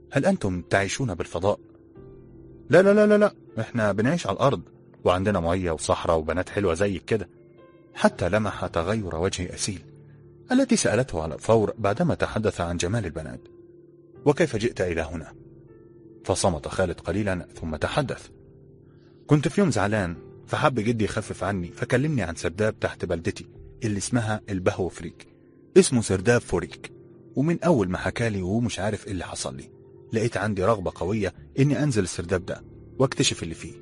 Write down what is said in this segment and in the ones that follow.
هل أنتم تعيشون بالفضاء؟ لا لا لا لا لا، إحنا بنعيش على الأرض، وعندنا مية وصحراء وبنات حلوة زيك كده. حتى لمح تغير وجه أسيل التي سألته على الفور بعدما تحدث عن جمال البنات. وكيف جئت إلى هنا؟ فصمت خالد قليلا ثم تحدث. كنت في يوم زعلان، فحب جدي يخفف عني، فكلمني عن سرداب تحت بلدتي اللي اسمها البهو فريك، اسمه سرداب فوريك. ومن أول ما حكالي ومش عارف إيه اللي حصل لي، لقيت عندي رغبة قوية إني أنزل السرداب ده واكتشف اللي فيه.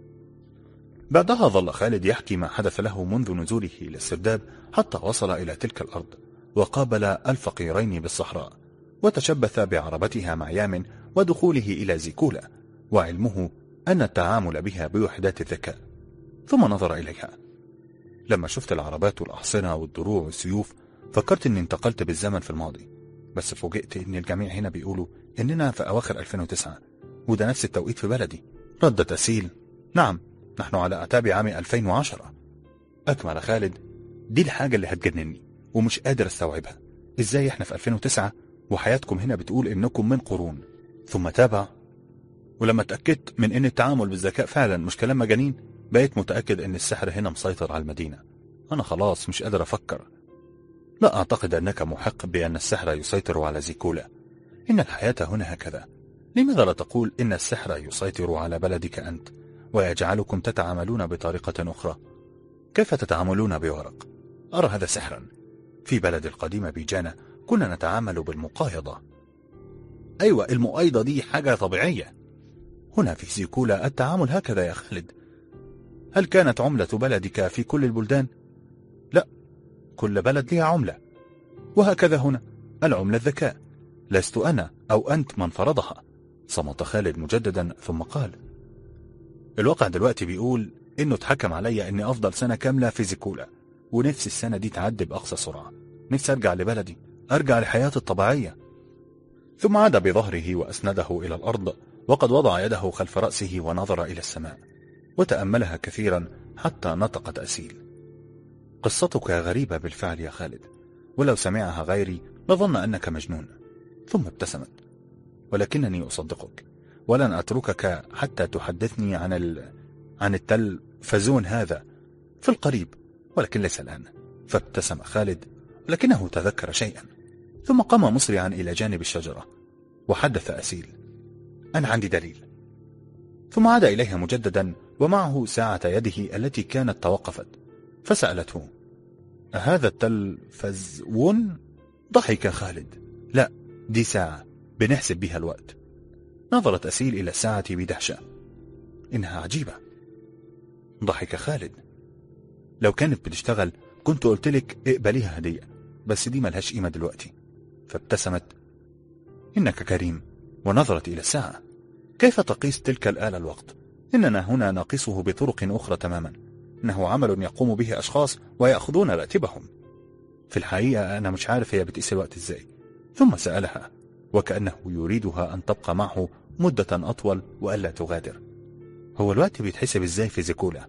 بعدها ظل خالد يحكي ما حدث له منذ نزوله إلى السرداب حتى وصل إلى تلك الأرض، وقابل الفقيرين بالصحراء، وتشبث بعربتها مع يامن ودخوله إلى زيكولا، وعلمه أن التعامل بها بوحدات الذكاء. ثم نظر إليها. لما شفت العربات والأحصنة والدروع والسيوف فكرت أني انتقلت بالزمن في الماضي، بس فوجئت أن الجميع هنا بيقولوا أننا في أواخر 2009، وده نفس التوقيت في بلدي. ردت أسيل: نعم، نحن على أعتاب عام 2010. أكمل خالد: دي الحاجة اللي هتجنني ومش قادر استوعبها، إزاي إحنا في 2009 وحياتكم هنا بتقول إنكم من قرون؟ ثم تابع: ولما اتأكدت من أن التعامل بالذكاء فعلا مش كلام مجانين، بقيت متأكد أن السحر هنا مسيطر على المدينة. أنا خلاص مش قادر أفكر. لا أعتقد أنك محق بأن السحر يسيطر على زيكولا. إن الحياة هنا هكذا. لماذا لا تقول إن السحر يسيطر على بلدك أنت ويجعلكم تتعاملون بطريقة أخرى؟ كيف تتعاملون بورق؟ أرى هذا سحرا. في بلد القديمة بيجانا كنا نتعامل بالمقايضة. أيوة، المقايضة دي حاجة طبيعية. هنا في زيكولا التعامل هكذا يا خالد. هل كانت عملة بلدك في كل البلدان؟ لا، كل بلد لها عملة. وهكذا هنا العملة الذكاء. لست أنا أو أنت من فرضها. صمت خالد مجددا ثم قال: الواقع دلوقتي بيقول إنه اتحكم عليا إني أفضل سنة كاملة في زيكولا، ونفسي السنة دي تعدي بأقصى سرعة. نفسي أرجع لبلدي، أرجع لحياتي الطبيعية. ثم عاد بظهره وأسنده إلى الأرض، وقد وضع يده خلف رأسه ونظر إلى السماء وتأملها كثيرا حتى نطقت أسيل: قصتك غريبة بالفعل يا خالد، ولو سمعها غيري لظن أنك مجنون. ثم ابتسمت: ولكنني أصدقك، ولن أتركك حتى تحدثني عن التلفزيون هذا في القريب، ولكن ليس الآن. فابتسم خالد، ولكنه تذكر شيئا، ثم قام مسرعا إلى جانب الشجرة وحدث أسيل: أنا عندي دليل. ثم عاد إليها مجددا ومعه ساعة يده التي كانت توقفت، فسألته: أهذا التلفزيون؟ ضحك خالد: لا، دي ساعة بنحسب بها الوقت. نظرت أسيل إلى الساعة بدهشة: إنها عجيبة. ضحك خالد: لو كانت بتشتغل كنت قلت لك اقبليها هدية، بس دي ملهاش قيمة دلوقتي. فابتسمت: إنك كريم. ونظرت إلى الساعة: كيف تقيس تلك الآلة الوقت؟ إننا هنا نقيسه بطرق أخرى تماما. إنه عمل يقوم به أشخاص ويأخذون راتبهم. في الحقيقة أنا مش عارف هي بتقيس الوقت إزاي. ثم سألها وكأنه يريدها أن تبقى معه مدة أطول وألا تغادر: هو الوقت بيتحسب إزاي في زيكولا؟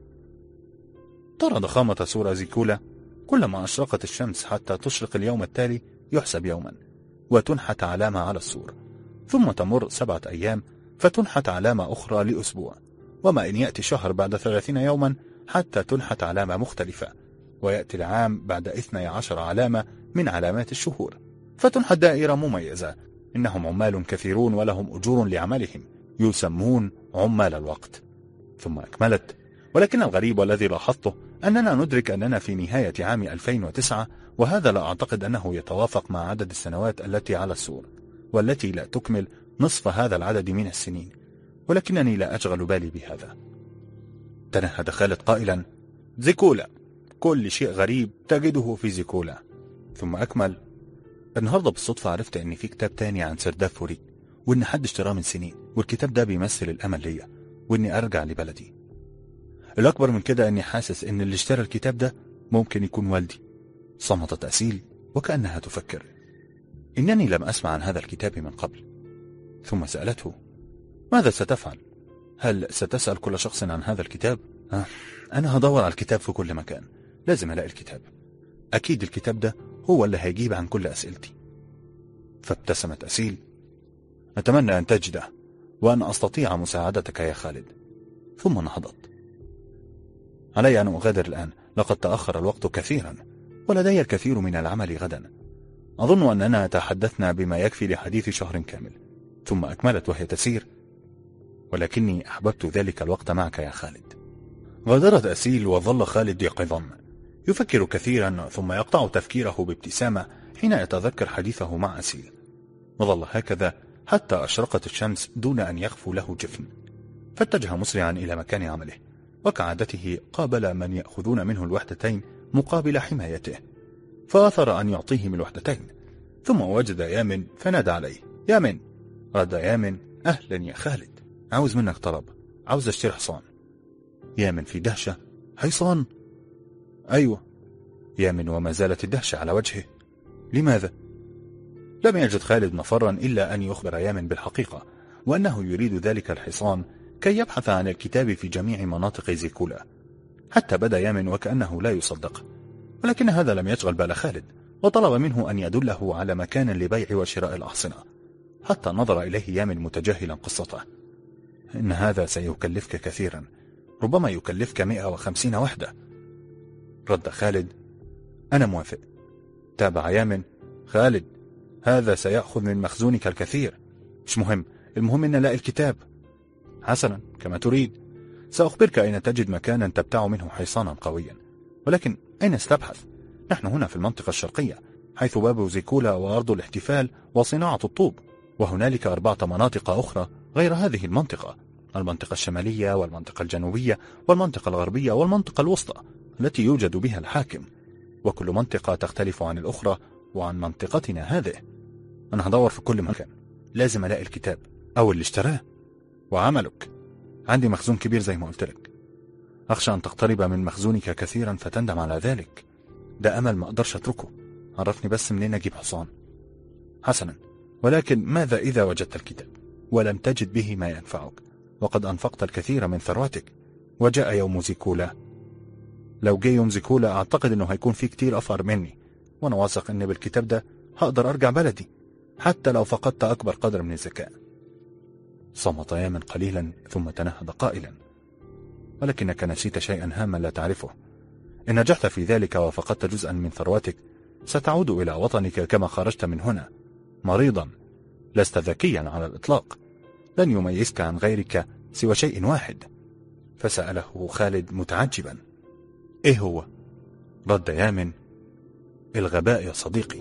ترى ضخامة سور زيكولا، كلما أشرقت الشمس حتى تشرق اليوم التالي يحسب يوما، وتنحت علامة على السور، ثم تمر 7 أيام فتنحت علامة أخرى لأسبوع، وما إن يأتي شهر بعد 30 يوما حتى تنحت علامة مختلفة، ويأتي العام بعد 12 علامة من علامات الشهور، فتنحت دائرة مميزة. إنهم عمال كثيرون ولهم أجور لعملهم، يسمون عمال الوقت. ثم أكملت: ولكن الغريب والذي لاحظته أننا ندرك أننا في نهاية عام 2009، وهذا لا أعتقد أنه يتوافق مع عدد السنوات التي على السور، والتي لا تكمل نصف هذا العدد من السنين، ولكنني لا أشغل بالي بهذا. تنهد خالد قائلا: زيكولا، كل شيء غريب تجده في زيكولا. ثم أكمل: النهاردة بالصدفة عرفت أن في كتاب تاني عن سرداب فوريك، وإن حد اشتراه من سنين، والكتاب ده بيمثل الأمل ليا وإني أرجع لبلدي. الأكبر من كده أني حاسس أن اللي اشترى الكتاب ده ممكن يكون والدي. صمتت أسيل وكأنها تفكر: إنني لم أسمع عن هذا الكتاب من قبل. ثم سألته: ماذا ستفعل؟ هل ستسأل كل شخص عن هذا الكتاب؟ أنا هدور على الكتاب في كل مكان، لازم ألاقي الكتاب. أكيد الكتاب ده هو اللي هيجيب عن كل أسئلتي. فابتسمت أسيل: أتمنى أن تجده وأن أستطيع مساعدتك يا خالد. ثم نهضت. علي أن أغادر الآن، لقد تأخر الوقت كثيرا ولدي الكثير من العمل غدا. أظن أننا تحدثنا بما يكفي لحديث شهر كامل. ثم أكملت وهي تسير: ولكني أحببت ذلك الوقت معك يا خالد. غادرت أسيل وظل خالد يقظا يفكر كثيرا، ثم يقطع تفكيره بابتسامة حين يتذكر حديثه مع أسيل. وظل هكذا حتى أشرقت الشمس دون أن يخفو له جفن، فاتجه مسرعا إلى مكان عمله، وكعادته قابل من يأخذون منه الوحدتين مقابل حمايته، فأثر أن يعطيهم الوحدتين. ثم وجد يامن فنادى عليه: يامن. رد يامن: أهلا يا خالد، عاوز منك طلب، عاوز اشتري حصان. يامن في دهشة: حصان؟ أيوة. يامن وما زالت الدهشة على وجهه: لماذا؟ لم يجد خالد مفرا إلا أن يخبر يامن بالحقيقة، وأنه يريد ذلك الحصان كي يبحث عن الكتاب في جميع مناطق زيكولا. حتى بدا يامن وكأنه لا يصدق، ولكن هذا لم يشغل بال خالد، وطلب منه أن يدله على مكان لبيع وشراء الأحصنة. حتى نظر إليه يامن متجاهلا قصته: إن هذا سيكلفك كثيرا، ربما يكلفك 150 وحدة. رد خالد: أنا موافق. تابع يامن: خالد، هذا سيأخذ من مخزونك الكثير. مش مهم، المهم أن نلاقي الكتاب. حسنا، كما تريد. سأخبرك أين تجد مكانا تبتاع منه حصانا قويا، ولكن أين ستبحث؟ نحن هنا في المنطقة الشرقية، حيث باب زيكولا وأرض الاحتفال وصناعة الطوب، وهنالك 4 مناطق أخرى غير هذه المنطقة: المنطقة الشمالية والمنطقة الجنوبية والمنطقة الغربية والمنطقة الوسطى التي يوجد بها الحاكم، وكل منطقة تختلف عن الأخرى وعن منطقتنا هذه. أنا هدور في كل مكان، لازم ألاقي الكتاب أو اللي اشتراه. وعملك، عندي مخزون كبير زي ما قلت لك، أخشى أن تقترب من مخزونك كثيرا فتندم على ذلك. ده أمل ما أقدرش أتركه، عرفني بس منين أجيب حصان. حسنا، ولكن ماذا إذا وجدت الكتاب ولم تجد به ما ينفعك، وقد أنفقت الكثير من ثروتك، وجاء يوم زيكولا؟ لو جاء يوم زيكولا أعتقد أنه هيكون فيه كتير أفقر مني، وأنا واثق أن بالكتاب ده هقدر أرجع بلدي حتى لو فقدت أكبر قدر من الذكاء. صمت يامن قليلا ثم تنهد قائلا: ولكنك نسيت شيئا هاما لا تعرفه. إن نجحت في ذلك وفقدت جزءا من ثروتك ستعود إلى وطنك كما خرجت من هنا، مريضا، لست ذكيا على الإطلاق، لن يميزك عن غيرك سوى شيء واحد. فسأله خالد متعجبا: إيه هو؟ رد يامن: الغباء يا صديقي.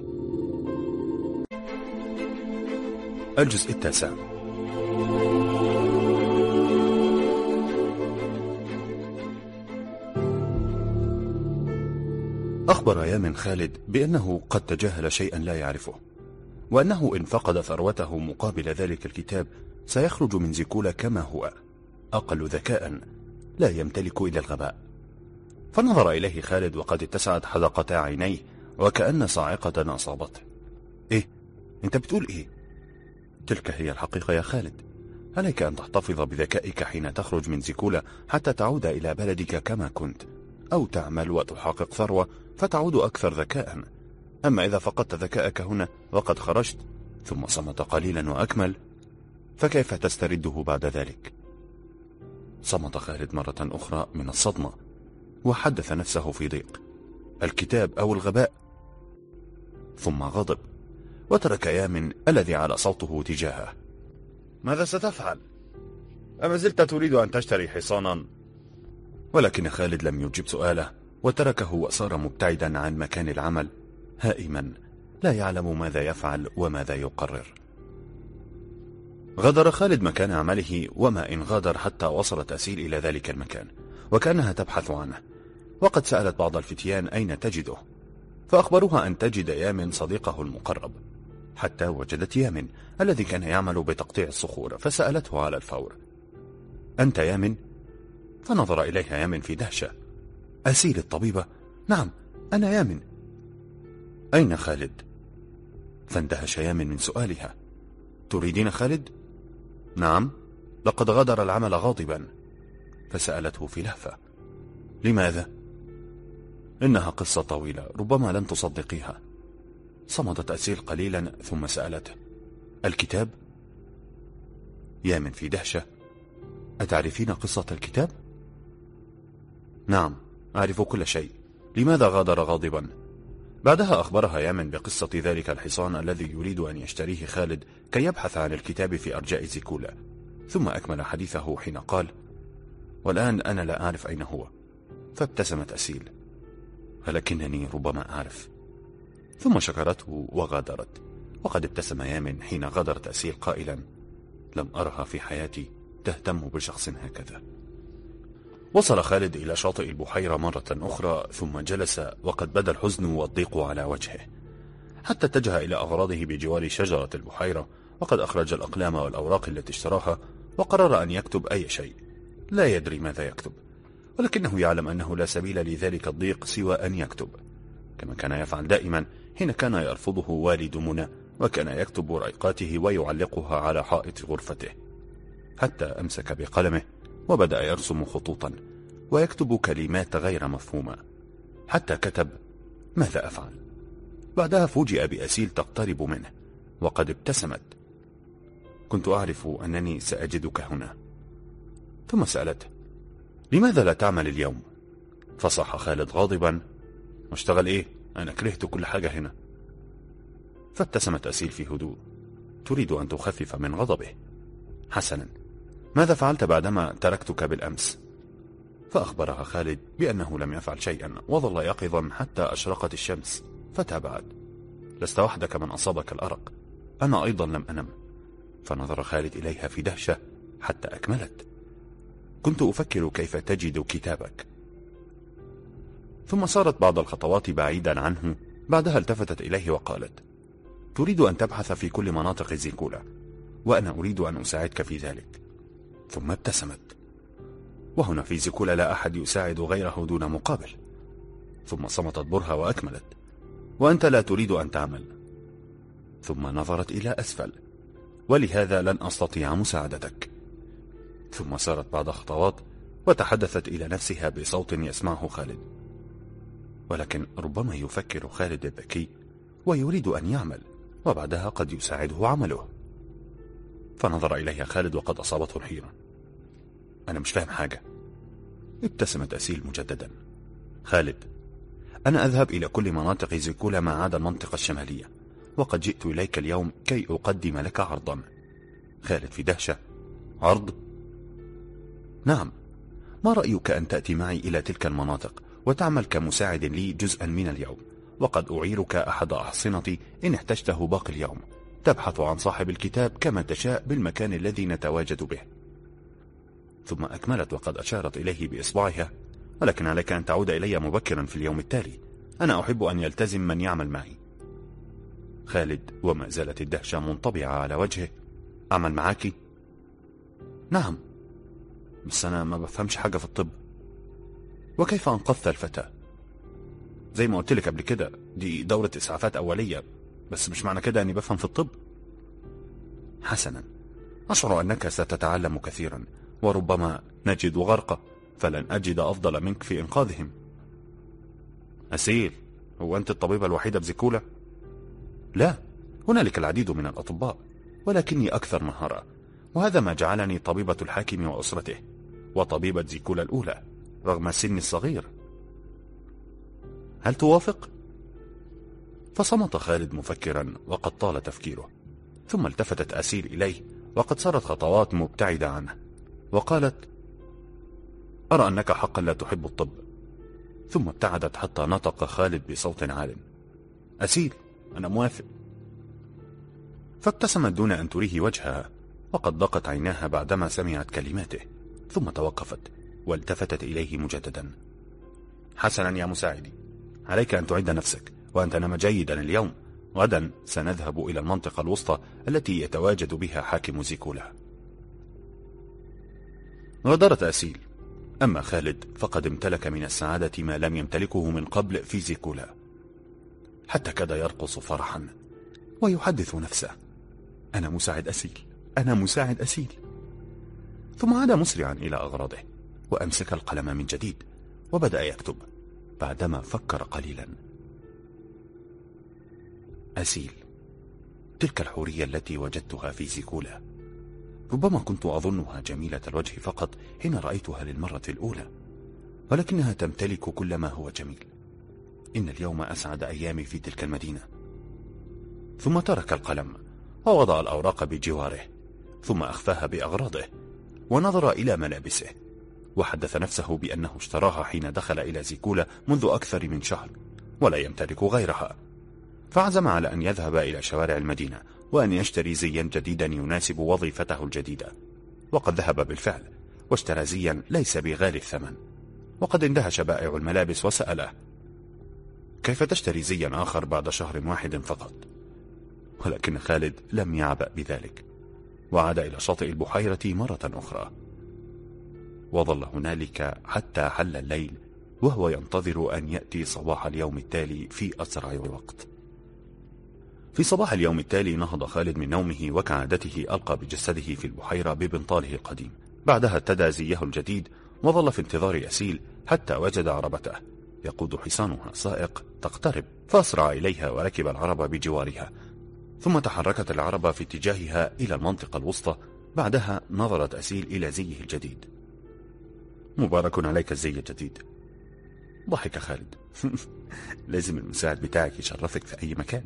الجزء 9. أخبر يامن خالد بأنه قد تجاهل شيئا لا يعرفه، وأنه إن فقد ثروته مقابل ذلك الكتاب سيخرج من زيكولا كما هو، أقل ذكاء، لا يمتلك إلا الغباء. فنظر إليه خالد وقد اتسعت حدقتا عينيه وكأن صاعقة أصابته. إيه؟ أنت بتقول إيه؟ تلك هي الحقيقة يا خالد. عليك أن تحتفظ بذكائك حين تخرج من زيكولا حتى تعود إلى بلدك كما كنت، أو تعمل وتحقق ثروة فتعود أكثر ذكاء. أما إذا فقدت ذكائك هنا وقد خرجت، ثم صمت قليلا وأكمل: فكيف تسترده بعد ذلك؟ صمت خالد مرة أخرى من الصدمة، وحدث نفسه في ضيق: الكتاب أو الغباء؟ ثم غضب وترك يامن الذي على صوته تجاهه: ماذا ستفعل؟ أما زلت تريد أن تشتري حصانا؟ ولكن خالد لم يجب سؤاله، وتركه وصار مبتعدا عن مكان العمل، هائما لا يعلم ماذا يفعل وماذا يقرر. غادر خالد مكان عمله، وما إن غادر حتى وصلت أسيل إلى ذلك المكان وكأنها تبحث عنه، وقد سألت بعض الفتيان أين تجده، فأخبروها أن تجد يامن صديقه المقرب، حتى وجدت يامن الذي كان يعمل بتقطيع الصخور، فسألته على الفور: أنت يامن؟ فنظر إليها يامن في دهشة: أسيل الطبيبة؟ نعم، أنا يامن. أين خالد؟ فاندهش يامن من سؤالها: تريدين خالد؟ نعم، لقد غادر العمل غاضبا. فسألته في لهفة: لماذا؟ إنها قصة طويلة، ربما لن تصدقيها. صمتت أسيل قليلا ثم سألته: الكتاب؟ يامن في دهشة: أتعرفين قصة الكتاب؟ نعم، أعرف كل شيء. لماذا غادر غاضبا؟ بعدها أخبرها يامن بقصة ذلك الحصان الذي يريد أن يشتريه خالد كي يبحث عن الكتاب في أرجاء زيكولا، ثم أكمل حديثه حين قال: والآن أنا لا أعرف أين هو. فابتسمت أسيل: ولكنني ربما أعرف. ثم شكرته وغادرت. وقد ابتسم يامن حين غادرت أسيل قائلا: لم أرها في حياتي تهتم بشخص هكذا. وصل خالد إلى شاطئ البحيرة مرة أخرى، ثم جلس وقد بدا الحزن والضيق على وجهه، حتى اتجه إلى أغراضه بجوار شجرة البحيرة، وقد أخرج الأقلام والأوراق التي اشتراها، وقرر أن يكتب أي شيء. لا يدري ماذا يكتب، ولكنه يعلم أنه لا سبيل لذلك الضيق سوى أن يكتب، كما كان يفعل دائما حين كان يرفضه والد منى، وكان يكتب رأيقاته ويعلقها على حائط غرفته، حتى أمسك بقلمه وبدأ يرسم خطوطا ويكتب كلمات غير مفهومة، حتى كتب: ماذا أفعل؟ بعدها فوجئ بأسيل تقترب منه، وقد ابتسمت: كنت أعرف أنني سأجدك هنا. ثم سألته: لماذا لا تعمل اليوم؟ فصاح خالد غاضبا: واشتغل إيه؟ أنا كرهت كل حاجة هنا. فابتسمت أسيل في هدوء، تريد أن تخفف من غضبه. حسنا، ماذا فعلت بعدما تركتك بالأمس؟ فأخبرها خالد بأنه لم يفعل شيئا، وظل يقظا حتى أشرقت الشمس، فتابعت: لست وحدك من أصابك الأرق، أنا أيضا لم أنم. فنظر خالد إليها في دهشة حتى أكملت: كنت أفكر كيف تجد كتابك. ثم صارت بعض الخطوات بعيدا عنه، بعدها التفتت إليه وقالت: تريد أن تبحث في كل مناطق زيكولا، وأنا أريد أن أساعدك في ذلك. ثم ابتسمت: وهنا في زيكولا لا أحد يساعد غيره دون مقابل. ثم صمتت برهة وأكملت: وأنت لا تريد أن تعمل. ثم نظرت إلى أسفل: ولهذا لن أستطيع مساعدتك. ثم سارت بعض خطوات وتحدثت إلى نفسها بصوت يسمعه خالد، ولكن ربما يفكر خالد الذكي ويريد أن يعمل، وبعدها قد يساعده عمله. فنظر إليها خالد وقد أصابته الحيرة: أنا مش فاهم حاجة. ابتسمت أسيل مجددا: خالد، أنا أذهب إلى كل مناطق زيكولا ما عدا المنطقة الشمالية، وقد جئت إليك اليوم كي أقدم لك عرضا. خالد في دهشة: عرض؟ نعم، ما رأيك أن تأتي معي إلى تلك المناطق وتعمل كمساعد لي جزءا من اليوم، وقد أعيرك أحد أحصنتي إن احتجته باقي اليوم، تبحث عن صاحب الكتاب كما تشاء بالمكان الذي نتواجد به. ثم أكملت وقد أشارت إليه بإصبعها: ولكن عليك أن تعود إلي مبكرا في اليوم التالي، أنا أحب أن يلتزم من يعمل معي. خالد وما زالت الدهشة منطبعة على وجهه: أعمل معاكي؟ نعم، بس أنا ما بفهمش حاجة في الطب. وكيف أنقذت الفتاة؟ زي ما قلت لك قبل كده، دي دورة إسعافات أولية، بس مش معنى كده أني بفهم في الطب. حسنا، أشعر أنك ستتعلم كثيرا، وربما نجد غرقة، فلن أجد أفضل منك في إنقاذهم. أسيل، هو أنت الطبيبة الوحيدة بزيكولا؟ لا، هنالك العديد من الأطباء، ولكني أكثر مهارة، وهذا ما جعلني طبيبة الحاكم وأسرته، وطبيبة زيكولا الأولى رغم سني الصغير. هل توافق؟ فصمت خالد مفكرا، وقد طال تفكيره. ثم التفتت أسيل إليه وقد صارت خطوات مبتعدة عنه، وقالت: أرى أنك حقا لا تحب الطب. ثم ابتعدت حتى نطق خالد بصوت عال: أسيل، أنا موافق. فابتسمت دون أن تريه وجهها، وقد ضاقت عيناها بعدما سمعت كلماته، ثم توقفت والتفتت إليه مجددا: حسنا يا مساعدي، عليك أن تعد نفسك وأن تنام جيدا اليوم، غدا سنذهب إلى المنطقة الوسطى التي يتواجد بها حاكم زيكولا. غادرت أسيل، أما خالد فقد امتلك من السعادة ما لم يمتلكه من قبل في زيكولا، حتى كاد يرقص فرحا ويحدث نفسه: أنا مساعد أسيل، أنا مساعد أسيل. ثم عاد مسرعا إلى أغراضه، وأمسك القلم من جديد وبدأ يكتب، بعدما فكر قليلا: أسيل، تلك الحورية التي وجدتها في زيكولا، ربما كنت أظنها جميلة الوجه فقط حين رأيتها للمرة الأولى، ولكنها تمتلك كل ما هو جميل. إن اليوم أسعد أيامي في تلك المدينة. ثم ترك القلم ووضع الأوراق بجواره، ثم أخفاها بأغراضه، ونظر إلى ملابسه، وحدث نفسه بأنه اشتراها حين دخل إلى زيكولا منذ أكثر من شهر، ولا يمتلك غيرها. فعزم على أن يذهب إلى شوارع المدينة وأن يشتري زيا جديدا يناسب وظيفته الجديدة. وقد ذهب بالفعل واشترى زيا ليس بغالي الثمن. وقد اندهش بائع الملابس وسأله: كيف تشتري زيا آخر بعد شهر واحد فقط؟ ولكن خالد لم يعبأ بذلك، وعاد إلى شاطئ البحيرة مرة أخرى، وظل هنالك حتى حل الليل، وهو ينتظر أن يأتي صباح اليوم التالي في أسرع وقت. في صباح اليوم التالي نهض خالد من نومه، وكعادته ألقى بجسده في البحيرة ببنطاله القديم. بعدها ارتدى زيه الجديد وظل في انتظار أسيل حتى وجد عربته يقود حصانها سائق تقترب، فأسرع إليها وركب العربة بجوارها، ثم تحركت العربة في اتجاهها إلى المنطقة الوسطى. بعدها نظرت أسيل إلى زيه الجديد. مبارك عليك الزي الجديد. ضحك خالد. لازم المساعد بتاعك يشرفك في أي مكان.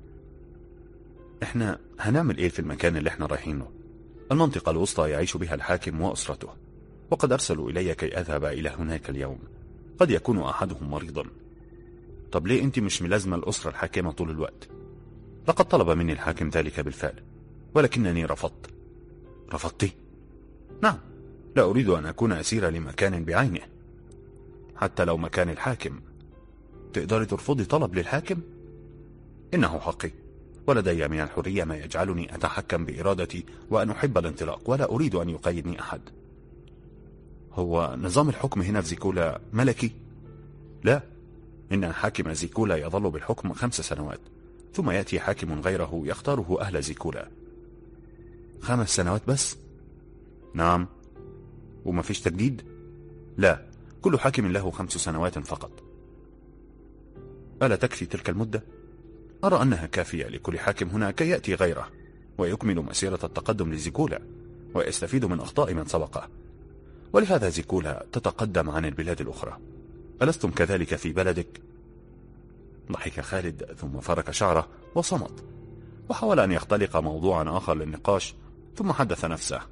احنا هنعمل ايه في المكان اللي احنا رايحينه؟ المنطقة الوسطى يعيش بها الحاكم وأسرته، وقد أرسلوا إلي كي أذهب إلى هناك اليوم. قد يكون أحدهم مريضا. طب ليه أنت مش ملازمة الأسرة الحاكمة طول الوقت؟ لقد طلب مني الحاكم ذلك بالفعل، ولكنني رفضت. رفضتي؟ نعم، لا أريد أن أكون أسيرا لمكان بعينه، حتى لو مكان الحاكم. تقدري ترفضي طلب للحاكم؟ إنه حقي، ولدي من الحرية ما يجعلني أتحكم بإرادتي وأن أحب الانطلاق، ولا أريد أن يقيدني أحد. هو نظام الحكم هنا في زيكولا ملكي؟ لا، إن حاكم زيكولا يظل بالحكم 5 سنوات، ثم يأتي حاكم غيره يختاره أهل زيكولا. 5 سنوات بس؟ نعم. وما فيش تجديد؟ لا، كل حاكم له 5 سنوات فقط. ألا تكفي تلك المدة؟ أرى أنها كافية لكل حاكم هنا كي يأتي غيره ويكمل مسيرة التقدم لزيكولا ويستفيد من أخطاء من سبقه، ولهذا زيكولا تتقدم عن البلاد الأخرى. ألستم كذلك في بلدك؟ ضحك خالد ثم فرك شعره وصمت، وحاول أن يختلق موضوعا آخر للنقاش، ثم حدث نفسه: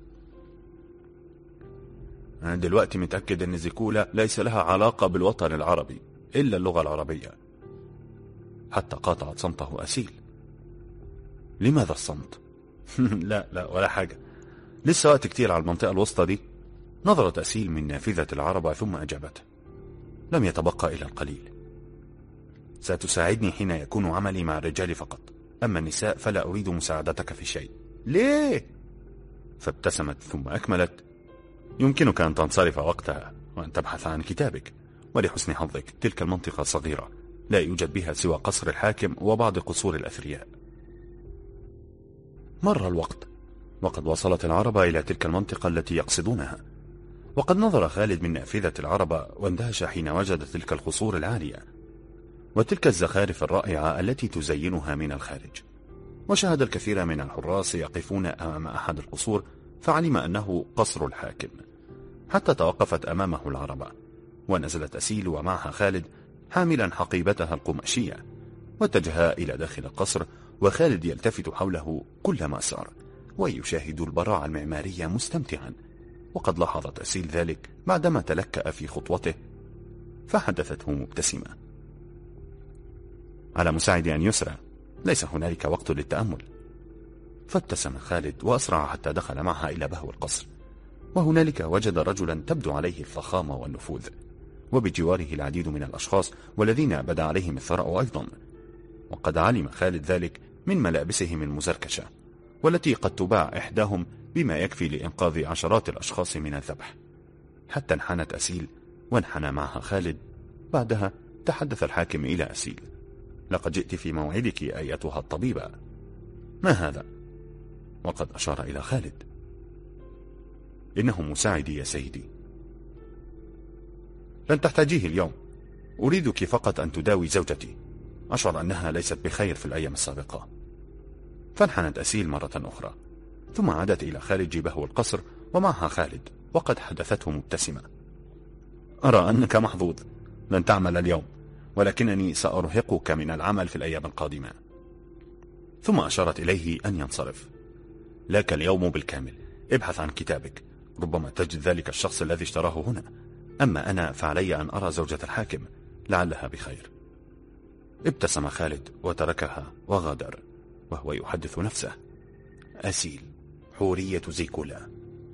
أنا دلوقتي متأكد أن زيكولا ليس لها علاقة بالوطن العربي إلا اللغة العربية. حتى قاطعت صمته أسيل. لماذا الصمت؟ لا ولا حاجة، لسه وقت كتير على المنطقة الوسطى دي. نظرت أسيل من نافذة العربة ثم أجابته: لم يتبقى إلا القليل. ستساعدني حين يكون عملي مع الرجال فقط، أما النساء فلا أريد مساعدتك في شيء. ليه؟ فابتسمت ثم أكملت: يمكنك أن تنصرف وقتها وأن تبحث عن كتابك، ولحسن حظك تلك المنطقة صغيرة لا يوجد بها سوى قصر الحاكم وبعض قصور الأثرياء. مر الوقت، وقد وصلت العربة إلى تلك المنطقة التي يقصدونها، وقد نظر خالد من نافذة العربة واندهش حين وجد تلك القصور العالية وتلك الزخارف الرائعة التي تزينها من الخارج، وشاهد الكثير من الحراس يقفون أمام أحد القصور، فعلم أنه قصر الحاكم. حتى توقفت أمامه العربة، ونزلت أسيل ومعها خالد حاملا حقيبتها القماشية، واتجها إلى داخل القصر، وخالد يلتفت حوله كلما سار ويشاهد البراعة المعمارية مستمتعا. وقد لاحظت أسيل ذلك بعدما تلكأ في خطوته، فحدثته مبتسمة: على مساعدي أن يسرع، ليس هنالك وقت للتأمل. فابتسم خالد وأسرع حتى دخل معها إلى بهو القصر، وهنالك وجد رجلا تبدو عليه الفخامة والنفوذ، وبجواره العديد من الأشخاص والذين بدا عليهم الثراء أيضا. وقد علم خالد ذلك من ملابسهم المزركشة، والتي قد تباع إحداهم بما يكفي لإنقاذ عشرات الأشخاص من الذبح. حتى انحنت أسيل وانحنى معها خالد. بعدها تحدث الحاكم إلى أسيل: لقد جئت في موعدك أيتها الطبيبة. ما هذا؟ وقد أشار إلى خالد: إنه مساعدي يا سيدي. لن تحتاجيه اليوم، أريدك فقط أن تداوي زوجتي، أشعر أنها ليست بخير في الأيام السابقة. فانحنت أسيل مرة أخرى، ثم عادت إلى خالد جبهه القصر ومعها خالد، وقد حدثته مبتسمة: أرى أنك محظوظ، لن تعمل اليوم، ولكنني سأرهقك من العمل في الأيام القادمة. ثم أشارت إليه أن ينصرف. لك اليوم بالكامل، ابحث عن كتابك، ربما تجد ذلك الشخص الذي اشتراه هنا، أما أنا فعلي أن أرى زوجة الحاكم، لعلها بخير. ابتسم خالد وتركها وغادر، وهو يحدث نفسه: أسيل، حورية زيكولا.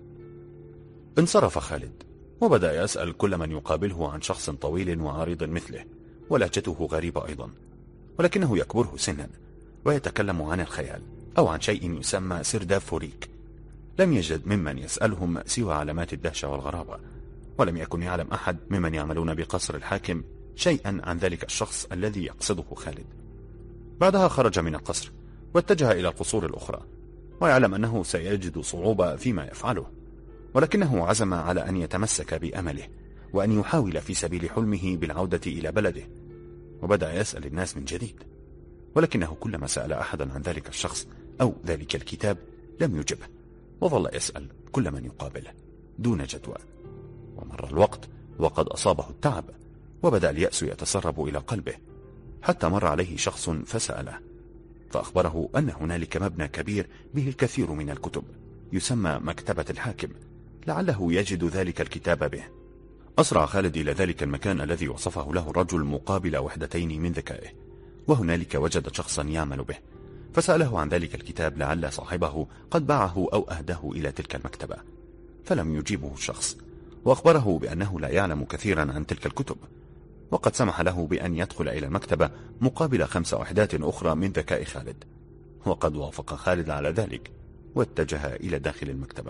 انصرف خالد وبدأ يسأل كل من يقابله عن شخص طويل وعريض مثله، ولهجته غريبة أيضا، ولكنه يكبره سنا ويتكلم عن الخيال أو عن شيء يسمى سرداب فوريك. لم يجد ممن يسألهم سوى علامات الدهشة والغرابة، ولم يكن يعلم أحد ممن يعملون بقصر الحاكم شيئا عن ذلك الشخص الذي يقصده خالد. بعدها خرج من القصر واتجه إلى القصور الأخرى، ويعلم أنه سيجد صعوبة فيما يفعله، ولكنه عزم على أن يتمسك بأمله وأن يحاول في سبيل حلمه بالعودة إلى بلده. وبدأ يسأل الناس من جديد، ولكنه كلما سأل أحدا عن ذلك الشخص أو ذلك الكتاب لم يجبه، وظل يسأل كل من يقابله دون جدوى. ومر الوقت وقد أصابه التعب، وبدأ اليأس يتسرب إلى قلبه، حتى مر عليه شخص فسأله، فأخبره أن هنالك مبنى كبير به الكثير من الكتب يسمى مكتبة الحاكم، لعله يجد ذلك الكتاب به. أسرع خالد إلى ذلك المكان الذي وصفه له الرجل مقابل وحدتين من ذكائه، وهنالك وجد شخصا يعمل به، فسأله عن ذلك الكتاب لعل صاحبه قد باعه أو أهداه إلى تلك المكتبة، فلم يجيبه الشخص، وأخبره بأنه لا يعلم كثيرا عن تلك الكتب، وقد سمح له بأن يدخل إلى المكتبة مقابل 5 وحدات أخرى من ذكاء خالد. وقد وافق خالد على ذلك واتجه إلى داخل المكتبة.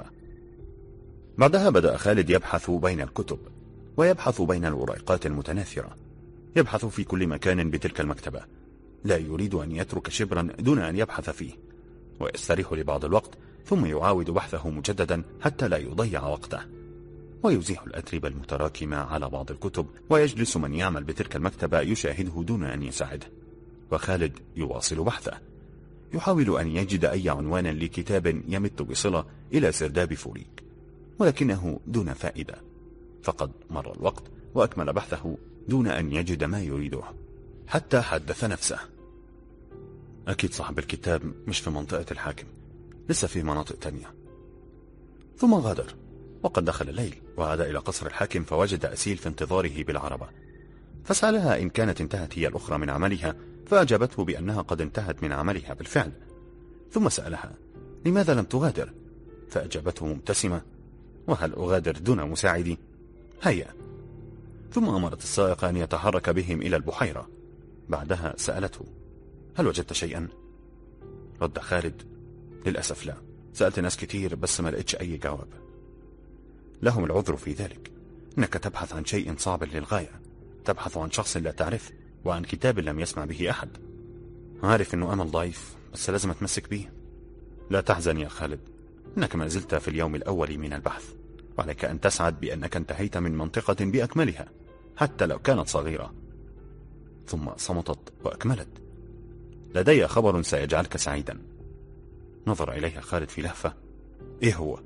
بعدها بدأ خالد يبحث بين الكتب، ويبحث بين الورقات المتناثرة، يبحث في كل مكان بتلك المكتبة، لا يريد أن يترك شبرا دون أن يبحث فيه، ويستريح لبعض الوقت ثم يعاود بحثه مجددا حتى لا يضيع وقته، ويزيح الأتربة المتراكمة على بعض الكتب، ويجلس من يعمل بتلك المكتبة يشاهده دون أن يساعده. وخالد يواصل بحثه، يحاول أن يجد أي عنوان لكتاب يمت بصلة إلى سرداب فوريك، ولكنه دون فائدة، فقد مر الوقت وأكمل بحثه دون أن يجد ما يريده، حتى حدث نفسه: أكيد صاحب الكتاب مش في منطقة الحاكم، لسه في مناطق تانية. ثم غادر، وقد دخل الليل وعاد إلى قصر الحاكم، فوجد أسيل في انتظاره بالعربة، فسألها إن كانت انتهت هي الأخرى من عملها، فأجابته بأنها قد انتهت من عملها بالفعل. ثم سألها لماذا لم تغادر، فأجابته مبتسمة: وهل أغادر دون مساعدي؟ هيا. ثم أمرت السائق أن يتحرك بهم إلى البحيرة. بعدها سألته: هل وجدت شيئا؟ رد خالد: للأسف لا، سألت ناس كتير بس ما لقيتش أي جواب. لهم العذر في ذلك، إنك تبحث عن شيء صعب للغاية، تبحث عن شخص لا تعرف وعن كتاب لم يسمع به أحد. عارف إنه أمل ضعيف بس لازم أتمسك به. لا تحزن يا خالد، إنك ما زلت في اليوم الأول من البحث، وعليك أن تسعد بأنك انتهيت من منطقة بأكملها حتى لو كانت صغيرة. ثم صمتت وأكملت: لدي خبر سيجعلك سعيدا. نظر إليها خالد في لهفة: إيه هو؟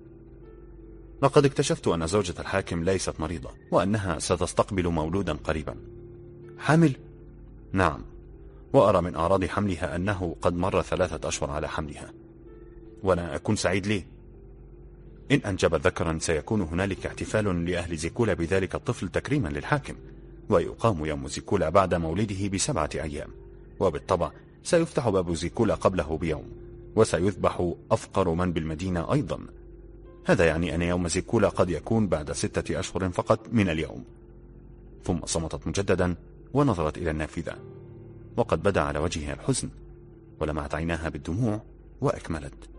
لقد اكتشفت أن زوجة الحاكم ليست مريضة، وأنها ستستقبل مولودا قريبا. حامل؟ نعم، وأرى من أعراض حملها أنه قد مر 3 أشهر على حملها. وأنا أكون سعيد ليه؟ إن أنجبت ذكرا سيكون هنالك احتفال لأهل زيكولا بذلك الطفل تكريما للحاكم، ويقام يوم زيكولا بعد مولده ب7 أيام، وبالطبع سيفتح باب زيكولا قبله بيوم، وسيذبح أفقر من بالمدينة أيضا. هذا يعني أن يوم زيكولا قد يكون بعد 6 أشهر فقط من اليوم. ثم صمتت مجددا ونظرت إلى النافذة، وقد بدا على وجهها الحزن، ولمعت عيناها بالدموع وأكملت: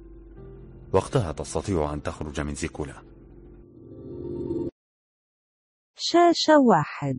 وقتها تستطيع أن تخرج من زيكولا. شاشة 1.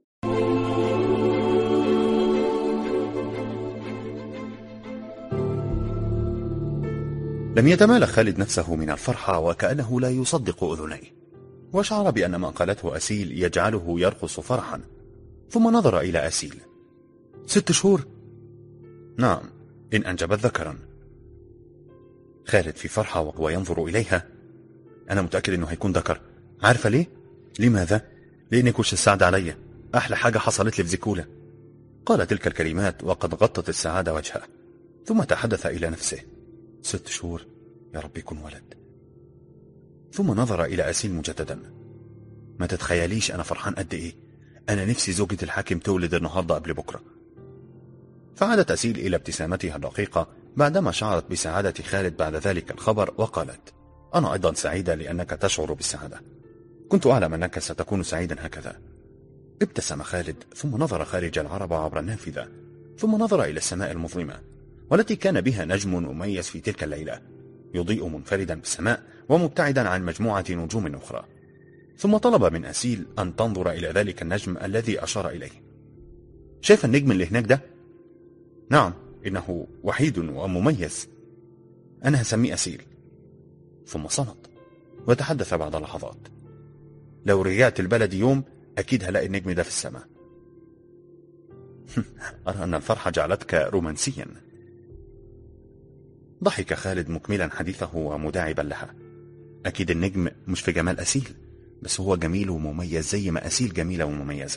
لم يتمالك خالد نفسه من الفرحة وكأنه لا يصدق أذنيه، وشعر بأن ما قالته أسيل يجعله يرقص فرحا. ثم نظر إلى أسيل: 6 شهور؟ نعم، إن أنجبت ذكرا. خالد في فرحة وهو ينظر إليها. أنا متأكد أنه هيكون ذكر. عارفة ليه؟ لماذا؟ لأنك وش السعد علي، أحلى حاجة حصلت لي في زيكولا. قال تلك الكلمات وقد غطت السعادة وجهه، ثم تحدث إلى نفسه: 6 شهور، يا رب يكون ولد. ثم نظر إلى أسيل مجددا. ما تتخيليش أنا فرحان قد إيه، أنا نفسي زوجة الحاكم تولد النهاردة قبل بكرة. فعادت أسيل إلى ابتسامتها الرقيقة بعدما شعرت بسعادة خالد بعد ذلك الخبر، وقالت: أنا أيضا سعيدة لأنك تشعر بالسعادة، كنت أعلم أنك ستكون سعيدا هكذا. ابتسم خالد، ثم نظر خارج العربة عبر النافذة، ثم نظر إلى السماء المظلمة والتي كان بها نجم مميز في تلك الليلة، يضيء منفردا بالسماء ومبتعدا عن مجموعة نجوم أخرى. ثم طلب من أسيل أن تنظر إلى ذلك النجم الذي أشار إليه. شايف النجم اللي هناك ده؟ نعم، إنه وحيد ومميز، أنا هسميه أسيل. ثم صمت وتحدث بعد لحظات: لو رجعت البلد يوم أكيد هلاقي النجم ده في السماء. أرى أن الفرحة جعلتك رومانسيا. ضحك خالد مكملا حديثه ومداعبا لها: أكيد النجم مش في جمال أسيل، بس هو جميل ومميز زي ما أسيل جميلة ومميزة.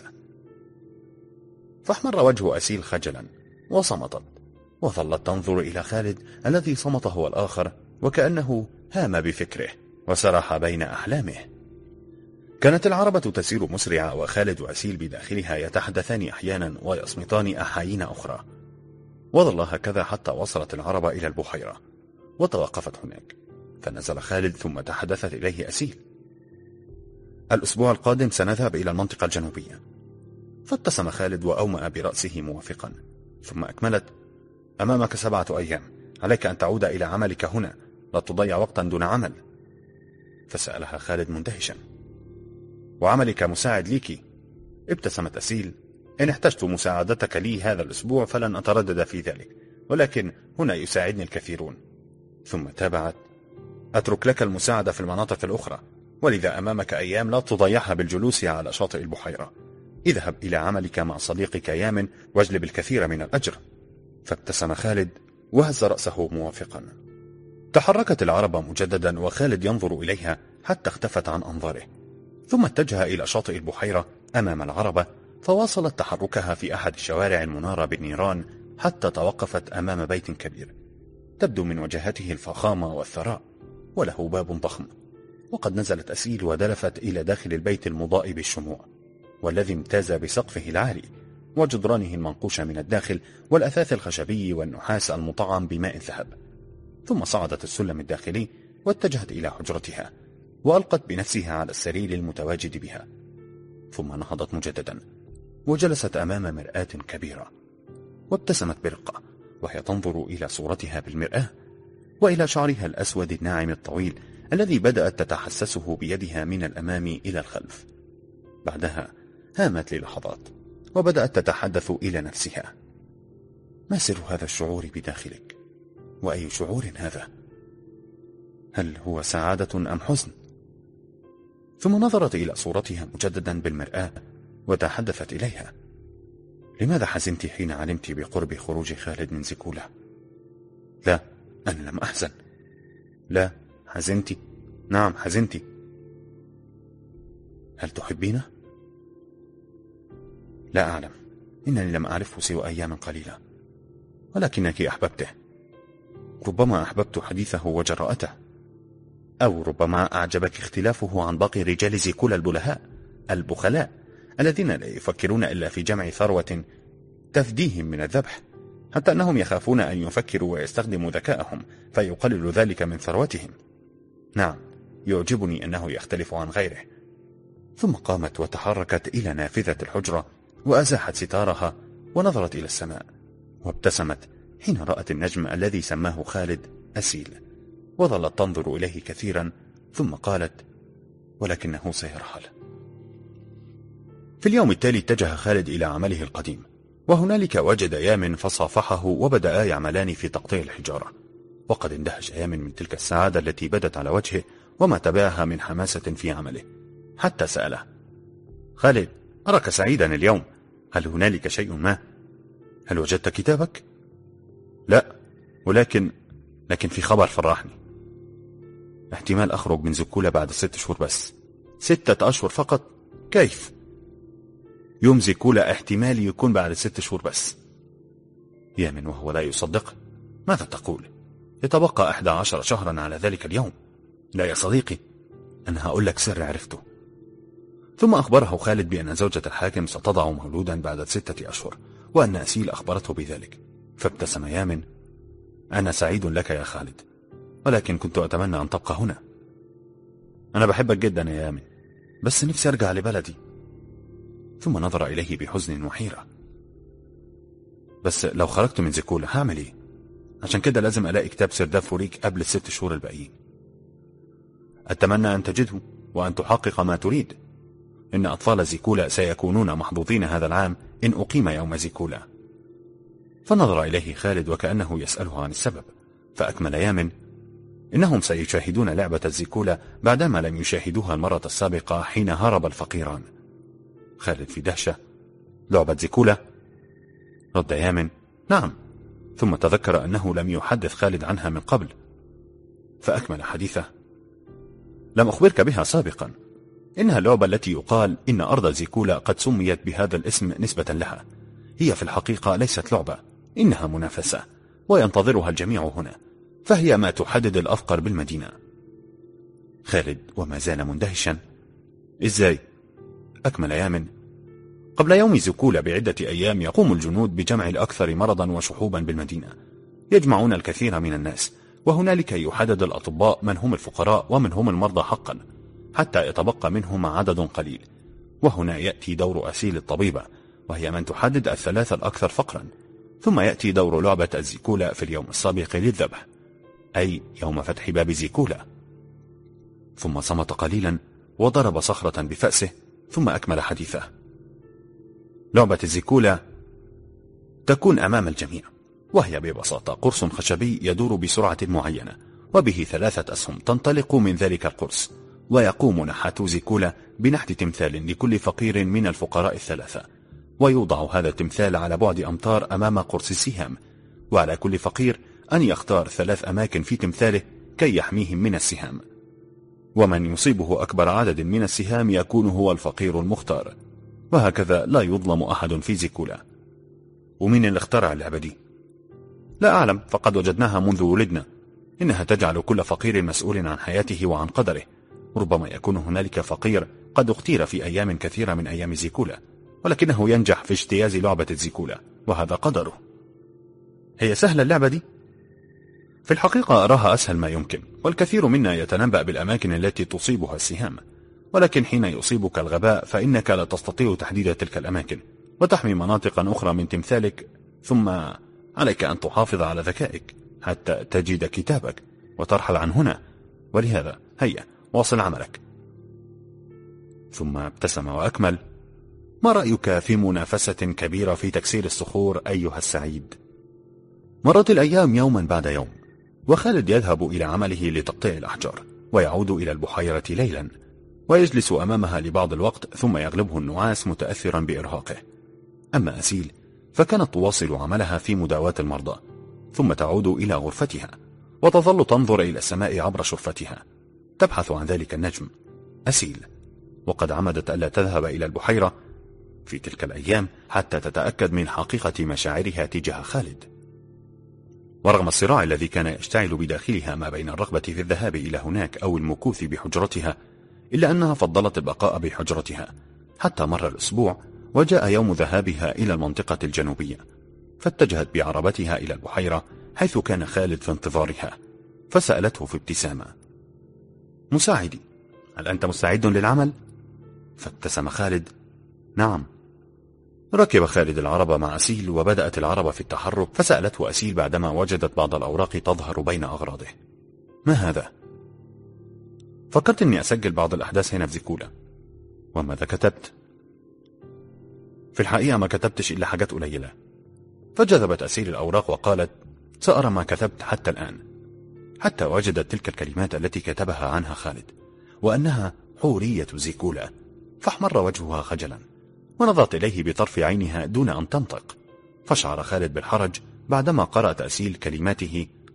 فاحمر وجه أسيل خجلا وصمتت، وظلت تنظر إلى خالد الذي صمت هو الآخر، وكأنه هام بفكره وسرح بين أحلامه. كانت العربة تسير مسرعة، وخالد وأسيل بداخلها يتحدثان أحيانا ويصمتان أحايين أخرى. وظل هكذا حتى وصلت العربة إلى البحيرة وتوقفت هناك، فنزل خالد ثم تحدثت إليه أسيل: الأسبوع القادم سنذهب إلى المنطقة الجنوبية. فابتسم خالد وأومأ برأسه موافقا، ثم أكملت: أمامك 7 أيام، عليك أن تعود إلى عملك هنا، لا تضيع وقتا دون عمل. فسألها خالد مندهشا: وعملك مساعد ليكي؟ ابتسمت أسيل: إن احتجت مساعدتك لي هذا الأسبوع فلن أتردد في ذلك، ولكن هنا يساعدني الكثيرون. ثم تابعت: أترك لك المساعدة في المناطق الأخرى، ولذا أمامك أيام لا تضيعها بالجلوس على شاطئ البحيرة. اذهب إلى عملك مع صديقك يامن واجلب الكثير من الأجر. فابتسم خالد وهز رأسه موافقا. تحركت العربة مجددا، وخالد ينظر إليها حتى اختفت عن أنظاره، ثم اتجه إلى شاطئ البحيرة أمام العربة، فواصلت تحركها في أحد الشوارع المنارة بالنيران حتى توقفت أمام بيت كبير تبدو من وجهته الفخامة والثراء، وله باب ضخم. وقد نزلت أسيل ودلفت إلى داخل البيت المضاء بالشموع، والذي امتاز بسقفه العالي وجدرانه المنقوشة من الداخل والأثاث الخشبي والنحاس المطعم بماء الذهب. ثم صعدت السلم الداخلي واتجهت إلى حجرتها، وألقت بنفسها على السرير المتواجد بها، ثم نهضت مجددا وجلست أمام مرآة كبيرة، وابتسمت برقة وهي تنظر إلى صورتها بالمرآة وإلى شعرها الأسود الناعم الطويل الذي بدأت تتحسسه بيدها من الأمام إلى الخلف. بعدها هامت للحظات وبدأت تتحدث إلى نفسها: ما سر هذا الشعور بداخلك؟ وأي شعور هذا؟ هل هو سعادة أم حزن؟ ثم نظرت إلى صورتها مجددا بالمرآة وتحدثت إليها: لماذا حزنت حين علمت بقرب خروج خالد من زيكولا؟ لا، أنا لم أحزن. لا، حزنت. نعم، حزنت. هل تحبينه؟ لا أعلم، إنني لم أعرفه سوى أيام قليلة، ولكنك أحببته. ربما أحببت حديثه وجراءته، أو ربما أعجبك اختلافه عن باقي رجال زيكولا البلهاء البخلاء الذين لا يفكرون إلا في جمع ثروة تفديهم من الذبح، حتى أنهم يخافون أن يفكروا ويستخدموا ذكاءهم فيقلل ذلك من ثروتهم. نعم، يعجبني أنه يختلف عن غيره. ثم قامت وتحركت إلى نافذة الحجرة وأزاحت ستارها ونظرت إلى السماء، وابتسمت حين رأت النجم الذي سماه خالد أسيل، وظلت تنظر إليه كثيرا، ثم قالت: ولكنه سيرحل. في اليوم التالي اتجه خالد إلى عمله القديم، وهنالك وجد يامن فصافحه وبدأ يعملان في تقطيع الحجارة. وقد اندهش يامن من تلك السعادة التي بدت على وجهه وما تبعها من حماسة في عمله، حتى سأله: خالد، أراك سعيدا اليوم، هل هنالك شيء ما؟ هل وجدت كتابك؟ لا، ولكن لكن في خبر فرحني. احتمال أخرج من زكولة بعد 6 شهور بس. 6 أشهر فقط؟ كيف؟ يوم زكولة احتمال يكون بعد 6 شهور بس. يامن وهو لا يصدق. ماذا تقول؟ يتبقى 11 شهرا على ذلك اليوم. لا يا صديقي، أنا هقول لك سر عرفته. ثم أخبره خالد بأن زوجة الحاكم ستضع مولودا بعد 6 أشهر، وأن أسيل أخبرته بذلك. فابتسم يامن. أنا سعيد لك يا خالد، ولكن كنت أتمنى أن تبقى هنا. أنا بحبك جدا يا يامن، بس نفسي أرجع لبلدي. ثم نظر إليه بحزن وحيرة. بس لو خرجت من زكولة هعمل إيه؟ عشان كده لازم ألاقي كتاب سرداب فوريك قبل 6 شهور الباقيين. أتمنى أن تجده وأن تحقق ما تريد. إن أطفال زيكولا سيكونون محظوظين هذا العام إن أقيم يوم زيكولا. فنظر إليه خالد وكأنه يسأله عن السبب، فأكمل يامن. إنهم سيشاهدون لعبة الزيكولا بعدما لم يشاهدوها المرة السابقة حين هرب الفقيران. خالد في دهشة. لعبة زيكولا؟ رد يامن. نعم. ثم تذكر أنه لم يحدث خالد عنها من قبل، فأكمل حديثه. لم أخبرك بها سابقا. إنها اللعبة التي يقال إن أرض زيكولا قد سميت بهذا الاسم نسبة لها. هي في الحقيقة ليست لعبة، إنها منافسة، وينتظرها الجميع هنا، فهي ما تحدد الأفقر بالمدينة. خالد وما زال مندهشا. إزاي؟ أكمل يامن. قبل يوم زيكولا بعدة أيام يقوم الجنود بجمع الأكثر مرضا وشحوبا بالمدينة. يجمعون الكثير من الناس، وهنالك يحدد الأطباء من هم الفقراء ومن هم المرضى حقا، حتى يتبقى منهم عدد قليل. وهنا يأتي دور أسيل الطبيبة، وهي من تحدد الثلاثة الأكثر فقرا. ثم يأتي دور لعبة الزيكولا في اليوم السابق للذبح، أي يوم فتح باب زيكولا. ثم صمت قليلا وضرب صخرة بفأسه، ثم أكمل حديثه. لعبة الزيكولا تكون أمام الجميع، وهي ببساطة قرص خشبي يدور بسرعة معينة، وبه 3 أسهم تنطلق من ذلك القرص، ويقوم نحات زيكولا بنحت تمثال لكل فقير من الفقراء ال3، ويوضع هذا التمثال على بعد أمتار أمام قرص السهام، وعلى كل فقير أن يختار 3 أماكن في تمثاله كي يحميهم من السهام، ومن يصيبه أكبر عدد من السهام يكون هو الفقير المختار، وهكذا لا يظلم أحد في زيكولا. ومين اللي اخترع اللعبة دي؟ لا أعلم، فقد وجدناها منذ ولدنا. إنها تجعل كل فقير مسؤول عن حياته وعن قدره. ربما يكون هنالك فقير قد اختير في أيام كثيرة من أيام زيكولا، ولكنه ينجح في اجتياز لعبة الزيكولا، وهذا قدره. هي سهلة اللعبة دي؟ في الحقيقة أراها أسهل ما يمكن، والكثير منا يتنبأ بالأماكن التي تصيبها السهام، ولكن حين يصيبك الغباء فإنك لا تستطيع تحديد تلك الأماكن، وتحمي مناطقا أخرى من تمثالك، ثم عليك أن تحافظ على ذكائك حتى تجد كتابك وترحل عن هنا، ولهذا هيا واصل عملك. ثم ابتسم وأكمل. ما رأيك في منافسة كبيرة في تكسير الصخور أيها السعيد؟ مرت الأيام يوما بعد يوم، وخالد يذهب إلى عمله لتقطيع الأحجار، ويعود إلى البحيرة ليلا، ويجلس أمامها لبعض الوقت، ثم يغلبه النعاس متأثرا بإرهاقه. أما أسيل فكانت تواصل عملها في مداواة المرضى، ثم تعود إلى غرفتها، وتظل تنظر إلى السماء عبر شرفتها، تبحث عن ذلك النجم أسيل، وقد عمدت ألا تذهب إلى البحيرة في تلك الأيام حتى تتأكد من حقيقة مشاعرها تجاه خالد. ورغم الصراع الذي كان يشتعل بداخلها ما بين الرغبة في الذهاب إلى هناك أو المكوث بحجرتها، إلا أنها فضلت البقاء بحجرتها حتى مر الأسبوع، وجاء يوم ذهابها إلى المنطقة الجنوبية، فاتجهت بعربتها إلى البحيرة حيث كان خالد في انتظارها، فسألته في ابتسامة: مساعدي، هل أنت مستعد للعمل؟ فابتسم خالد: نعم. ركب خالد العربة مع أسيل، وبدأت العربة في التحرك، فسألته أسيل بعدما وجدت بعض الأوراق تظهر بين أغراضه: ما هذا؟ فكرت أني أسجل بعض الأحداث هنا في زيكولا. وماذا كتبت؟ في الحقيقة ما كتبتش إلا حاجات قليلة. فجذبت أسيل الأوراق وقالت: سأرى ما كتبت حتى الآن، حتى وجدت تلك الكلمات التي كتبها عنها خالد، وأنها حورية زيكولا، فاحمر وجهها خجلا، ونظرت إليه بطرف عينها دون أن تنطق. فشعر خالد بالحرج بعدما قرأت أسيل كلماته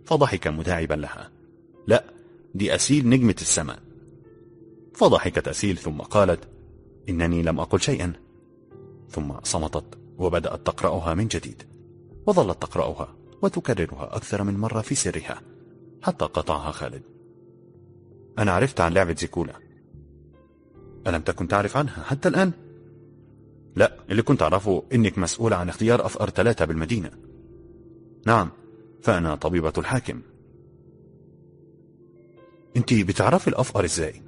فضحك مداعبا لها. لا، دي أسيل نجمة السماء. فضحكت أسيل ثم قالت: إنني لم أقل شيئا. ثم صمتت وبدأت تقرأها من جديد، وظلت تقرأها وتكررها أكثر من مرة في سرها، حتى قطعها خالد. أنا عرفت عن لعبة زيكولا. ألم تكن تعرف عنها حتى الآن؟ لا، اللي كنت أعرفه إنك مسؤولة عن اختيار أفقر 3 بالمدينة. نعم، فأنا طبيبة الحاكم. أنت بتعرفي الأفقر إزاي؟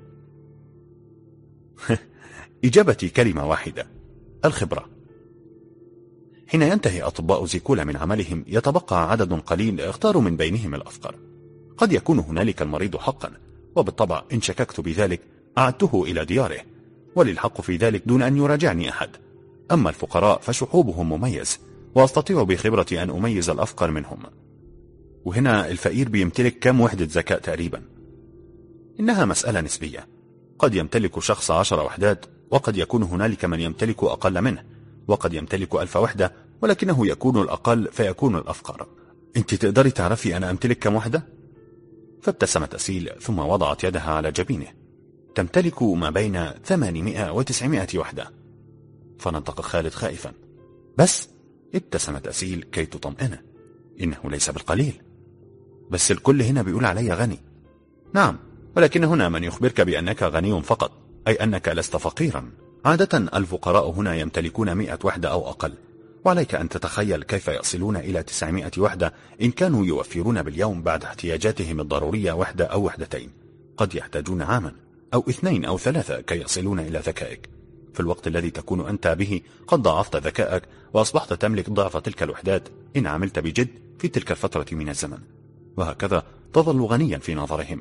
إجابتي كلمة واحدة: الخبرة. حين ينتهي أطباء زيكولا من عملهم يتبقى عدد قليل اختاروا من بينهم الأفقر. قد يكون هنالك المريض حقا، وبالطبع إن شككت بذلك أعدته إلى دياره، وللحق في ذلك دون أن يراجعني أحد. أما الفقراء فشحوبهم مميز، وأستطيع بخبرتي أن أميز الأفقر منهم. وهنا الفقير بيمتلك كم وحدة ذكاء تقريبا؟ إنها مسألة نسبية، قد يمتلك شخص 10 وحدات، وقد يكون هنالك من يمتلك أقل منه، وقد يمتلك 1000 وحدة ولكنه يكون الأقل فيكون الأفقر. أنت تقدري تعرفي أنا أمتلك كم وحدة؟ فابتسمت أسيل ثم وضعت يدها على جبينه. تمتلك ما بين 800 و900 وحدة. فنطق خالد خائفا. بس ابتسمت أسيل كي تطمئنه. إنه ليس بالقليل. بس الكل هنا بيقول علي غني. نعم، ولكن هنا من يخبرك بأنك غني فقط، أي أنك لست فقيرا. عادة الفقراء هنا يمتلكون 100 وحدة أو أقل، وعليك أن تتخيل كيف يصلون إلى 900 وحدة إن كانوا يوفرون باليوم بعد احتياجاتهم الضرورية وحدة أو وحدتين. قد يحتاجون عاما أو 2 أو 3 كي يصلون إلى ذكائك. في الوقت الذي تكون أنت به قد ضاعفت ذكائك وأصبحت تملك ضعف تلك الوحدات إن عملت بجد في تلك الفترة من الزمن، وهكذا تظل غنيا في نظرهم.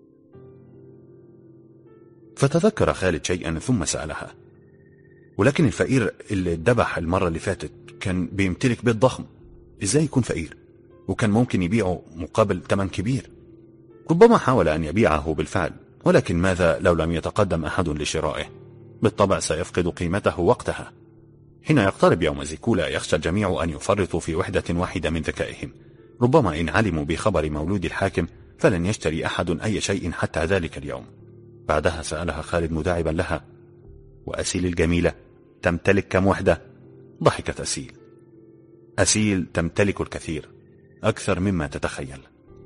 فتذكر خالد شيئا ثم سألها: ولكن الفقير اللي اتذبح المرة اللي فاتت كان بيمتلك بيت ضخم، ازاي يكون فقير؟ وكان ممكن يبيعه مقابل ثمن كبير. ربما حاول أن يبيعه بالفعل، ولكن ماذا لو لم يتقدم أحد لشرائه؟ بالطبع سيفقد قيمته وقتها. حين يقترب يوم زيكولا يخشى الجميع أن يفرطوا في وحدة واحدة من ذكائهم. ربما إن علموا بخبر مولود الحاكم فلن يشتري أحد أي شيء حتى ذلك اليوم. بعدها سألها خالد مداعبا لها: وأسيل الجميلة تمتلك كم وحدة؟ ضحكت أسيل: أسيل تمتلك الكثير، أكثر مما تتخيل.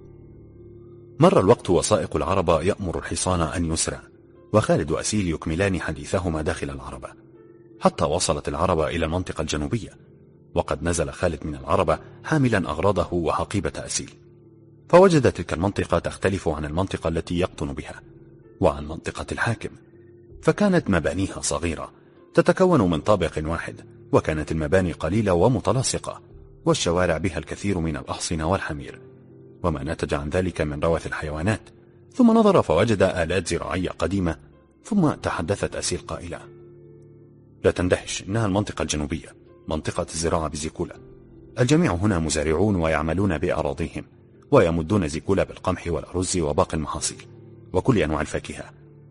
مر الوقت وسائق العربة يأمر الحصان أن يسرع، وخالد وأسيل يكملان حديثهما داخل العربة، حتى وصلت العربة إلى المنطقة الجنوبية. وقد نزل خالد من العربة حاملا أغراضه وحقيبة أسيل، فوجد تلك المنطقة تختلف عن المنطقة التي يقطن بها وعن منطقة الحاكم، فكانت مبانيها صغيرة تتكون من طابق واحد، وكانت المباني قليلة ومتلاصقة، والشوارع بها الكثير من الأحصنة والحمير وما نتج عن ذلك من روث الحيوانات. ثم نظر فوجد آلات زراعية قديمة، ثم تحدثت أسيل قائلة: لا تندهش، إنها المنطقة الجنوبية، منطقة الزراعة بزيكولا. الجميع هنا مزارعون ويعملون بأراضيهم، ويمدون زيكولا بالقمح والأرز وباقي المحاصيل وكل أنواع الفاكهة.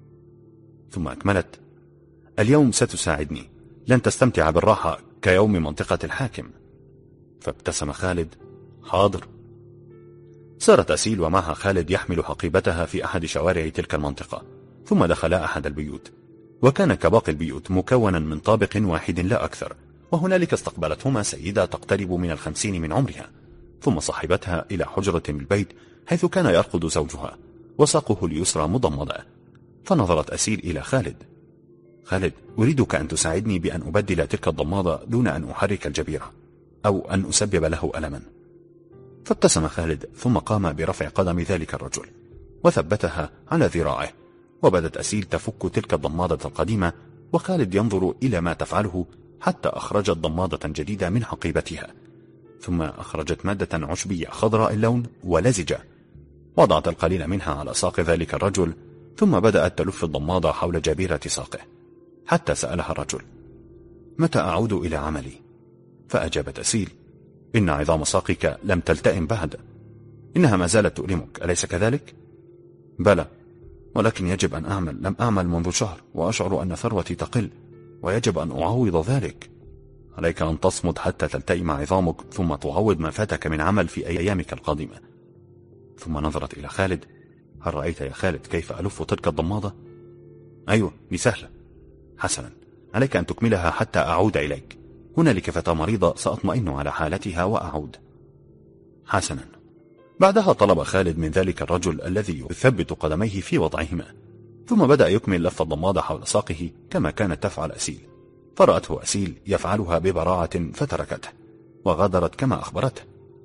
ثم أكملت: اليوم ستساعدني، لن تستمتع بالراحة كيوم منطقة الحاكم. فابتسم خالد: حاضر. سارت أسيل ومعها خالد يحمل حقيبتها في أحد شوارع تلك المنطقة، ثم دخلا أحد البيوت، وكان كباقي البيوت مكونا من طابق واحد لا أكثر، وهنالك استقبلتهما سيدة تقترب من 50 من عمرها، ثم صاحبتها إلى حجرة البيت حيث كان يرقد زوجها وساقه اليسرى مضمضة. فنظرت أسيل إلى خالد: خالد، أريدك أن تساعدني بأن أبدل تلك الضمادة دون أن أحرك الجبيرة أو أن أسبب له ألما. فابتسم خالد ثم قام برفع قدم ذلك الرجل وثبتها على ذراعه، وبدت أسيل تفك تلك الضمادة القديمة، وخالد ينظر إلى ما تفعله حتى أخرجت ضمادة جديدة من حقيبتها، ثم أخرجت مادة عشبية خضراء اللون ولزجة، وضعت القليل منها على ساق ذلك الرجل، ثم بدأت تلف الضمادة حول جبيرة ساقه، حتى سألها الرجل: متى أعود إلى عملي؟ فأجابت أسيل: إن عظام ساقك لم تلتئم بعد، إنها ما زالت تؤلمك، أليس كذلك؟ بلى، ولكن يجب أن أعمل، لم أعمل منذ شهر، وأشعر أن ثروتي تقل، ويجب أن أعوض ذلك. عليك أن تصمد حتى تلتئم عظامك، ثم تعوض ما فاتك من عمل في أيامك القادمة. ثم نظرت إلى خالد. هل رأيت يا خالد كيف ألف تلك الضمادة؟ أيوة، دي سهلة. حسنا، عليك أن تكملها حتى أعود إليك. هنالك فتاة مريضة سأطمئن على حالتها وأعود. حسنا. بعدها طلب خالد من ذلك الرجل الذي يثبت قدميه في وضعهما، ثم بدأ يكمل لف الضمادة حول ساقه كما كانت تفعل أسيل، فرأته أسيل يفعلها ببراعة فتركته وغادرت كما أخبرته.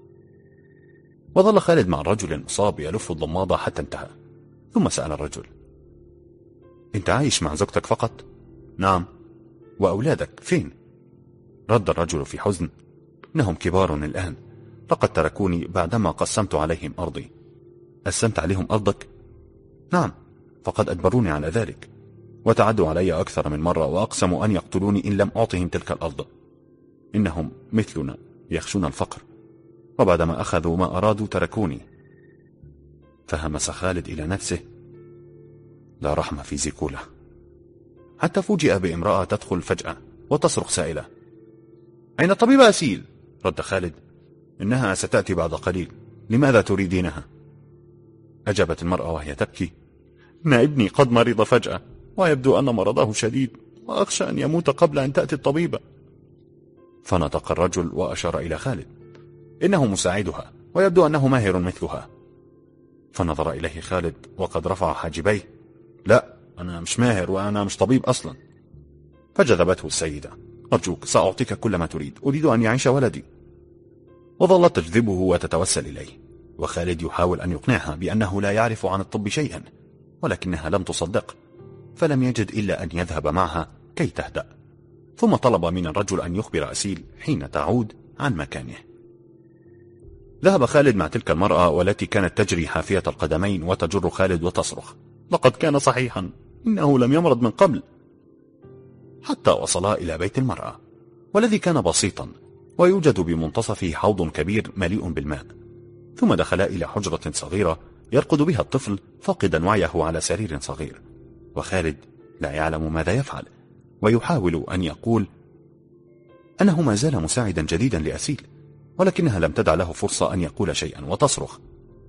وظل خالد مع الرجل المصاب يلف الضمادة حتى انتهى، ثم سأل الرجل: أنت عايش مع زوجتك فقط؟ نعم. وأولادك فين؟ رد الرجل في حزن: إنهم كبار الآن، لقد تركوني بعدما قسمت عليهم أرضي. قسمت عليهم أرضك؟ نعم، فقد أجبروني على ذلك، وتعدوا علي أكثر من مرة، وأقسموا أن يقتلوني إن لم أعطهم تلك الأرض. إنهم مثلنا يخشون الفقر، وبعدما أخذوا ما أرادوا تركوني. فهمس خالد إلى نفسه: لا رحمة في زيكولة. حتى فوجئ بامرأة تدخل فجأة وتصرخ سائلة: أين الطبيبة أسيل؟ رد خالد: إنها ستأتي بعد قليل، لماذا تريدينها؟ أجابت المرأة وهي تبكي: إن ابني قد مرض فجأة، ويبدو أن مرضه شديد، وأخشى أن يموت قبل أن تأتي الطبيبة. فنطق الرجل وأشار إلى خالد: إنه مساعدها، ويبدو أنه ماهر مثلها. فنظر إليه خالد وقد رفع حاجبيه: لا، أنا مش ماهر، وأنا مش طبيب أصلا. فجذبته السيدة: أرجوك، سأعطيك كل ما تريد، أريد أن يعيش ولدي. وظلت تجذبه وتتوسل إليه، وخالد يحاول أن يقنعها بأنه لا يعرف عن الطب شيئا، ولكنها لم تصدق، فلم يجد إلا أن يذهب معها كي تهدأ. ثم طلب من الرجل أن يخبر أسيل حين تعود عن مكانه. ذهب خالد مع تلك المرأة، والتي كانت تجري حافية القدمين وتجر خالد وتصرخ: لقد كان صحيحا، إنه لم يمرض من قبل. حتى وصلا إلى بيت المرأة، والذي كان بسيطا، ويوجد بمنتصفه حوض كبير مليء بالماء. ثم دخلا إلى حجرة صغيرة يرقد بها الطفل فاقدا وعيه على سرير صغير، وخالد لا يعلم ماذا يفعل، ويحاول أن يقول أنه ما زال مساعدا جديدا لأسيل، ولكنها لم تدع له فرصة أن يقول شيئا، وتصرخ: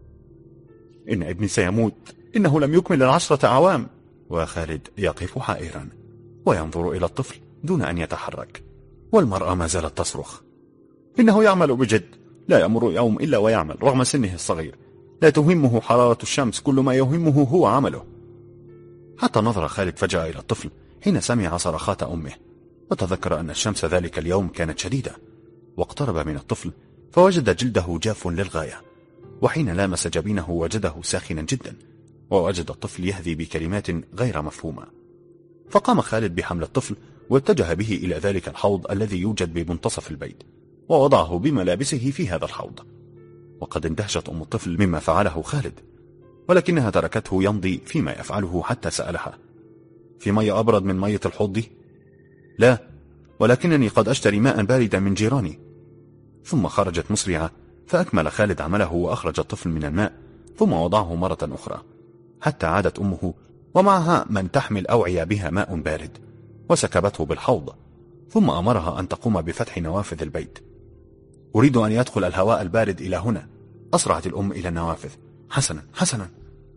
إن ابني سيموت، إنه لم يكمل 10 أعوام. وخالد يقف حائرا وينظر إلى الطفل دون أن يتحرك، والمرأة ما زالت تصرخ: إنه يعمل بجد، لا يمر يوم إلا ويعمل رغم سنه الصغير، لا تهمه حرارة الشمس، كل ما يهمه هو عمله. حتى نظر خالد فجأة إلى الطفل حين سمع صرخات أمه، وتذكر أن الشمس ذلك اليوم كانت شديدة، واقترب من الطفل فوجد جلده جاف للغاية، وحين لامس جبينه وجده ساخنا جدا، ووجد الطفل يهذي بكلمات غير مفهومة. فقام خالد بحمل الطفل واتجه به إلى ذلك الحوض الذي يوجد بمنتصف البيت، ووضعه بملابسه في هذا الحوض. وقد اندهشت أم الطفل مما فعله خالد، ولكنها تركته يمضي فيما يفعله حتى سألها: في مية أبرد من مية الحوض دي؟ لا، ولكنني قد أشتري ماء باردا من جيراني. ثم خرجت مسرعة، فأكمل خالد عمله وأخرج الطفل من الماء، ثم وضعه مرة أخرى، حتى عادت أمه ومعها من تحمل أوعية بها ماء بارد، وسكبته بالحوض، ثم أمرها أن تقوم بفتح نوافذ البيت. أريد أن يدخل الهواء البارد إلى هنا. أسرعت الأم إلى النوافذ. حسنا حسنا.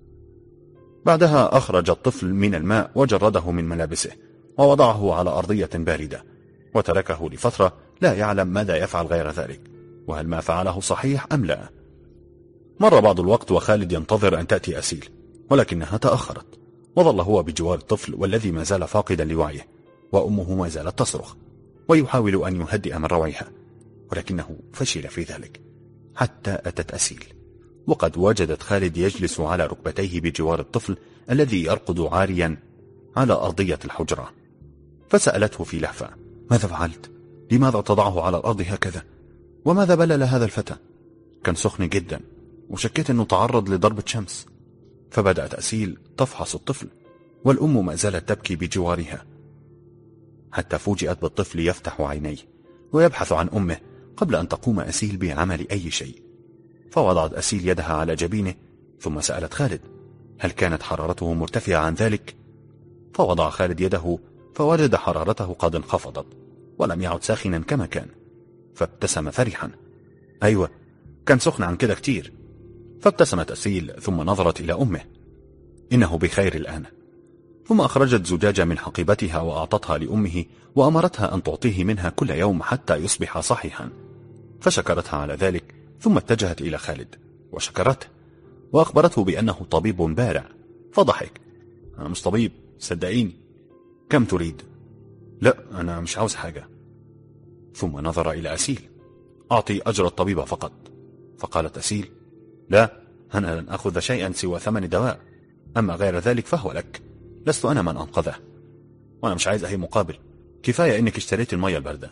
بعدها أخرج الطفل من الماء وجرده من ملابسه، ووضعه على أرضية باردة، وتركه لفترة لا يعلم ماذا يفعل غير ذلك، وهل ما فعله صحيح أم لا. مر بعض الوقت وخالد ينتظر أن تأتي أسيل، ولكنها تأخرت، وظل هو بجوار الطفل والذي ما زال فاقدا لوعيه، وأمه ما زالت تصرخ، ويحاول أن يهدئ من روعها، ولكنه فشل في ذلك، حتى أتت أسيل، وقد وجدت خالد يجلس على ركبتيه بجوار الطفل الذي يرقد عاريا على أرضية الحجرة. فسألته في لهفة: ماذا فعلت؟ لماذا تضعه على الأرض هكذا؟ وماذا بلل هذا الفتى؟ كان سخن جدا، وشكيت أنه تعرض لضربة شمس. فبدأت أسيل تفحص الطفل، والأم ما زالت تبكي بجوارها، حتى فوجئت بالطفل يفتح عينيه ويبحث عن أمه قبل أن تقوم أسيل بعمل أي شيء. فوضعت أسيل يدها على جبينه، ثم سألت خالد: هل كانت حرارته مرتفعة عن ذلك؟ فوضع خالد يده فوجد حرارته قد انخفضت، ولم يعد ساخنا كما كان، فابتسم فرحا: أيوة، كان سخن عن كده كتير. فابتسمت أسيل ثم نظرت إلى أمه. إنه بخير الآن. ثم أخرجت زجاجة من حقيبتها وأعطتها لأمه وأمرتها أن تعطيه منها كل يوم حتى يصبح صحيحا، فشكرتها على ذلك ثم اتجهت إلى خالد وشكرته وأخبرته بأنه طبيب بارع، فضحك. أنا مش طبيب صدقيني. كم تريد؟ لا أنا مش عاوز حاجة. ثم نظر إلى أسيل. أعطي أجر الطبيب فقط. فقالت أسيل لا، أنا لن أخذ شيئا سوى ثمن دواء، أما غير ذلك فهو لك، لست أنا من أنقذه، وأنا مش عايز أي مقابل، كفاية إنك اشتريت المية الباردة.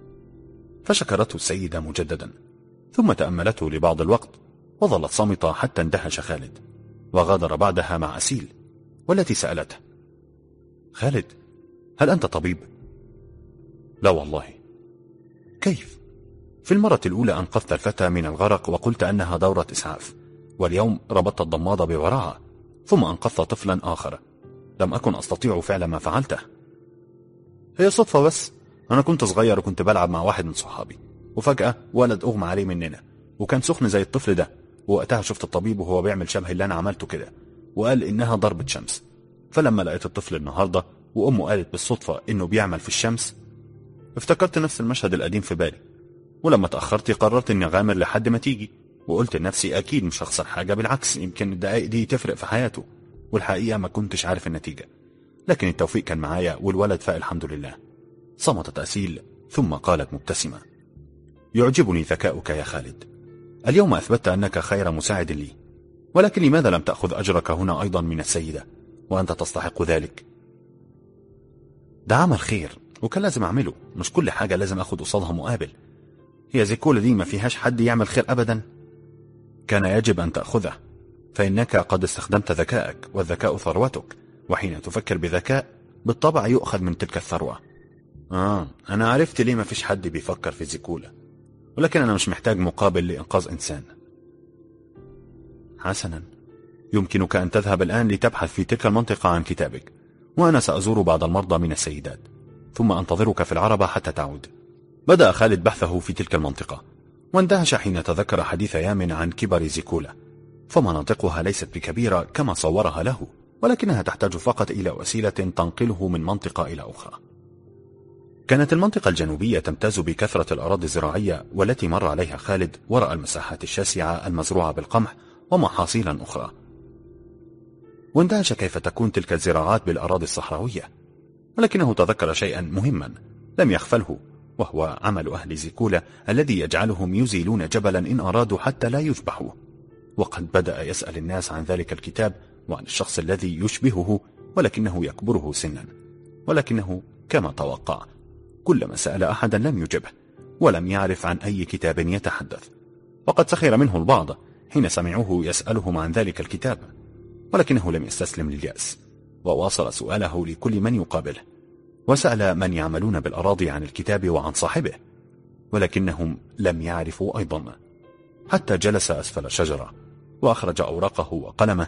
فشكرته السيدة مجددا، ثم تأملته لبعض الوقت وظلت صامتة حتى اندهش خالد، وغادر بعدها مع أسيل، والتي سألته خالد هل أنت طبيب؟ لا والله. كيف؟ في المرة الأولى أنقذت الفتى من الغرق وقلت أنها دورة إسعاف، واليوم ربطت الضمادة بوراها، ثم أنقذت طفلا آخر. لم أكن أستطيع فعل ما فعلته. هي صدفة بس، أنا كنت صغير وكنت بلعب مع واحد من صحابي، وفجأة ولد أغمى عليه مننا وكان سخن زي الطفل ده، ووقتها شفت الطبيب وهو بيعمل شبه اللي أنا عملته كده، وقال إنها ضربة شمس. فلما لقيت الطفل النهاردة وأمه قالت بالصدفة إنه بيعمل في الشمس، افتكرت نفس المشهد القديم في بالي، ولما تأخرت قررت إني أغامر لحد ما تيجي، وقلت لنفسي أكيد مش هخسر حاجة، بالعكس يمكن الدقائق دي تفرق في حياته. والحقيقة ما كنتش عارف النتيجة، لكن التوفيق كان معايا والولد فاق الحمد لله. صمتت أسيل ثم قالت مبتسمة يعجبني ذكاؤك يا خالد، اليوم أثبتت أنك خير مساعد لي، ولكن لماذا لم تأخذ أجرك هنا أيضا من السيدة وأنت تستحق ذلك؟ ده عمل خير وكان لازم أعمله، مش كل حاجة لازم أخذ قصادها مقابل. هي زيكولا دي ما فيهاش حد يعمل خير أبدا. كان يجب أن تأخذه، فإنك قد استخدمت ذكائك، والذكاء ثروتك، وحين تفكر بذكاء بالطبع يؤخذ من تلك الثروة. أنا عرفت ليه ما فيش حد بيفكر في زيكولا، ولكن أنا مش محتاج مقابل لإنقاذ إنسان. حسنا، يمكنك أن تذهب الآن لتبحث في تلك المنطقة عن كتابك، وأنا سأزور بعض المرضى من السيدات، ثم أنتظرك في العربة حتى تعود. بدأ خالد بحثه في تلك المنطقة، واندهش حين تذكر حديث يامن عن كبر زيكولا، فمناطقها ليست بكبيرة كما صورها له، ولكنها تحتاج فقط إلى وسيلة تنقله من منطقة إلى أخرى. كانت المنطقة الجنوبية تمتاز بكثرة الأراضي الزراعية، والتي مر عليها خالد ورأى المساحات الشاسعة المزروعة بالقمح ومحاصيلا أخرى، واندهش كيف تكون تلك الزراعات بالأراضي الصحراوية. ولكنه تذكر شيئا مهما لم يغفله، وهو عمل أهل زيكولا الذي يجعلهم يزيلون جبلا إن أرادوا حتى لا يذبحوه. وقد بدأ يسأل الناس عن ذلك الكتاب وعن الشخص الذي يشبهه، ولكنه يكبره سنا، ولكنه كما توقع كلما سأل أحدا لم يجبه، ولم يعرف عن أي كتاب يتحدث. وقد سخر منه البعض حين سمعوه يسألهم عن ذلك الكتاب، ولكنه لم يستسلم لليأس، وواصل سؤاله لكل من يقابله، وسأل من يعملون بالأراضي عن الكتاب وعن صاحبه، ولكنهم لم يعرفوا أيضا، حتى جلس أسفل شجرة وأخرج أوراقه وقلمه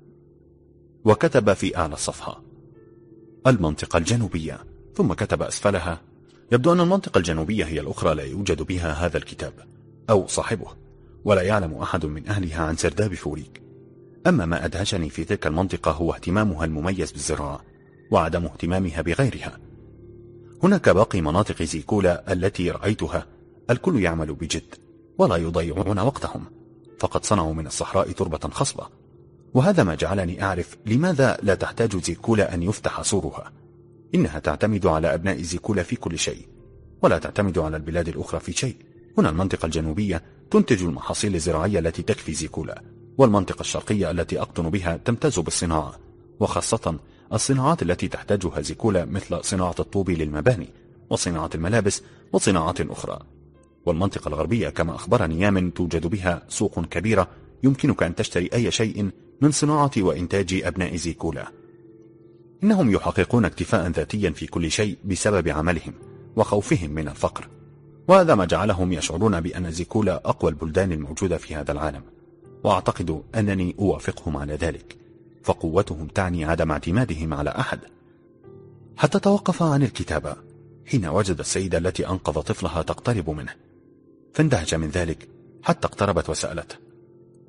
وكتب في أعلى الصفحة المنطقة الجنوبية، ثم كتب أسفلها يبدو أن المنطقة الجنوبية هي الأخرى لا يوجد بها هذا الكتاب أو صاحبه، ولا يعلم أحد من أهلها عن سرداب فوريك. أما ما أدهشني في تلك المنطقة هو اهتمامها المميز بالزراعة وعدم اهتمامها بغيرها. هناك باقي مناطق زيكولا التي رأيتها الكل يعمل بجد ولا يضيعون وقتهم، فقد صنعوا من الصحراء تربة خصبة، وهذا ما جعلني أعرف لماذا لا تحتاج زيكولا أن يفتح سورها. إنها تعتمد على أبناء زيكولا في كل شيء، ولا تعتمد على البلاد الأخرى في شيء. هنا المنطقة الجنوبية تنتج المحاصيل الزراعية التي تكفي زيكولا، والمنطقة الشرقية التي أقطن بها تمتاز بالصناعة، وخاصة الصناعات التي تحتاجها زيكولا مثل صناعة الطوب للمباني وصناعة الملابس وصناعات أخرى. والمنطقة الغربية كما أخبرني يامن توجد بها سوق كبيرة يمكنك أن تشتري أي شيء من صناعة وإنتاج أبناء زيكولا. إنهم يحققون اكتفاء ذاتيا في كل شيء بسبب عملهم وخوفهم من الفقر، وهذا ما جعلهم يشعرون بأن زيكولا أقوى البلدان الموجودة في هذا العالم، وأعتقد أنني أوافقهم على ذلك، فقوتهم تعني عدم اعتمادهم على أحد. حتى توقف عن الكتابة حين وجد السيدة التي أنقذ طفلها تقترب منه، فاندهش من ذلك حتى اقتربت وسألته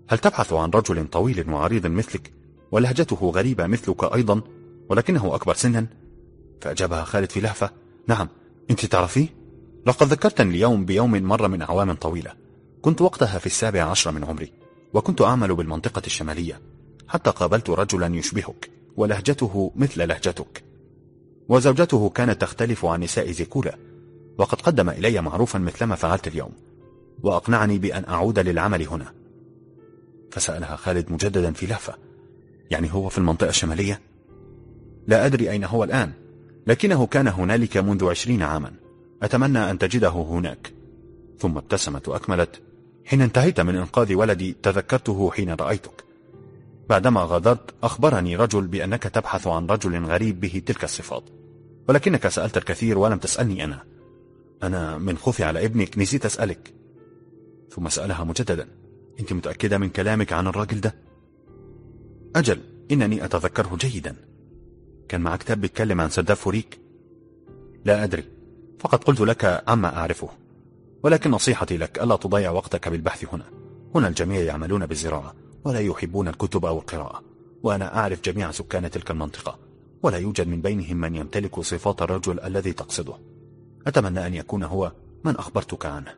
هل تبحث عن رجل طويل وعريض مثلك ولهجته غريبة مثلك أيضا ولكنه أكبر سنا؟ فأجابها خالد في لهفة: نعم، أنت تعرفيه؟ لقد ذكرتني اليوم بيوم مر من أعوام طويلة. كنت وقتها في 17 من عمري، وكنت أعمل بالمنطقة الشمالية، حتى قابلت رجلا يشبهك ولهجته مثل لهجتك، وزوجته كانت تختلف عن نساء زيكولا، وقد قدم إلي معروفا مثلما فعلت اليوم، وأقنعني بأن أعود للعمل هنا. فسألها خالد مجددا في لهفة: يعني هو في المنطقة الشمالية؟ لا أدري أين هو الآن، لكنه كان هنالك منذ 20 عاما. أتمنى أن تجده هناك. ثم ابتسمت وأكملت: حين انتهيت من إنقاذ ولدي تذكرته حين رأيتك. بعدما غادرت أخبرني رجل بأنك تبحث عن رجل غريب به تلك الصفات، ولكنك سألت الكثير ولم تسألني أنا من خوفي على ابنك نسيت أسألك. ثم سألها مجددا: أنت متأكدة من كلامك عن الراجل ده؟ أجل، إنني أتذكره جيدا. كان مع كتاب بيتكلم عن سرداب فوريك؟ لا أدري، فقط قلت لك عما أعرفه، ولكن نصيحتي لك ألا تضيع وقتك بالبحث هنا الجميع يعملون بالزراعة ولا يحبون الكتب أو القراءة، وأنا أعرف جميع سكان تلك المنطقة، ولا يوجد من بينهم من يمتلك صفات الرجل الذي تقصده. أتمنى أن يكون هو من أخبرتك عنه.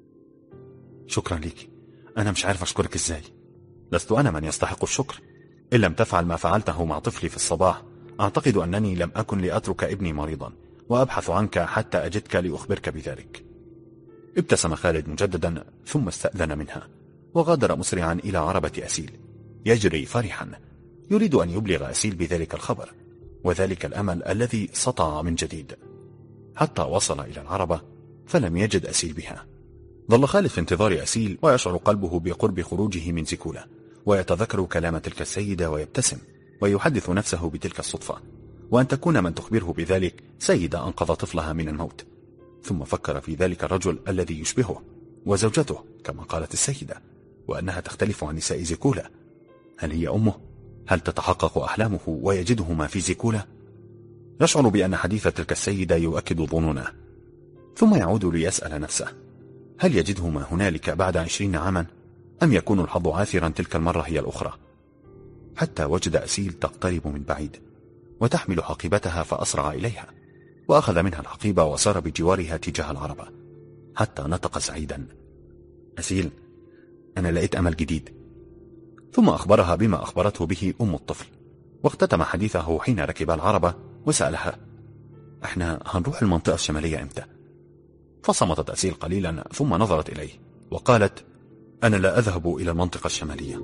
شكرا لك، أنا مش عارف أشكرك إزاي. لست أنا من يستحق الشكر. إن لم تفعل ما فعلته مع طفلي في الصباح، أعتقد أنني لم أكن لأترك ابني مريضا وأبحث عنك حتى أجدك لأخبرك بذلك. ابتسم خالد مجددا ثم استأذن منها، وغادر مسرعا إلى عربة أسيل يجري فرحا، يريد أن يبلغ أسيل بذلك الخبر وذلك الأمل الذي سطع من جديد. حتى وصل إلى العربة فلم يجد أسيل بها. ظل خالد في انتظار أسيل ويشعر قلبه بقرب خروجه من زيكولا، ويتذكر كلام تلك السيدة ويبتسم ويحدث نفسه بتلك الصدفة، وأن تكون من تخبره بذلك سيدة أنقذ طفلها من الموت. ثم فكر في ذلك الرجل الذي يشبهه وزوجته كما قالت السيدة، وأنها تختلف عن نساء زيكولا. هل هي أمه؟ هل تتحقق أحلامه ويجده ما في زيكولا؟ يشعر بأن حديث تلك السيدة يؤكد ظنونه، ثم يعود ليسأل نفسه: هل يجده ما هنالك بعد 20 عاما؟ أم يكون الحظ عاثرا تلك المرة هي الأخرى؟ حتى وجد أسيل تقترب من بعيد وتحمل حقيبتها، فأسرع إليها وأخذ منها الحقيبة وسار بجوارها تجاه العربة حتى نطق سعيدا: أسيل، أنا لقيت أمل جديد. ثم أخبرها بما أخبرته به أم الطفل، واختتم حديثه حين ركب العربة وسألها: احنا هنروح المنطقة الشمالية امتى؟ فصمتت أسيل قليلا ثم نظرت إليه وقالت: أنا لا أذهب إلى المنطقة الشمالية.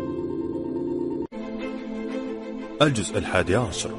الجزء 11.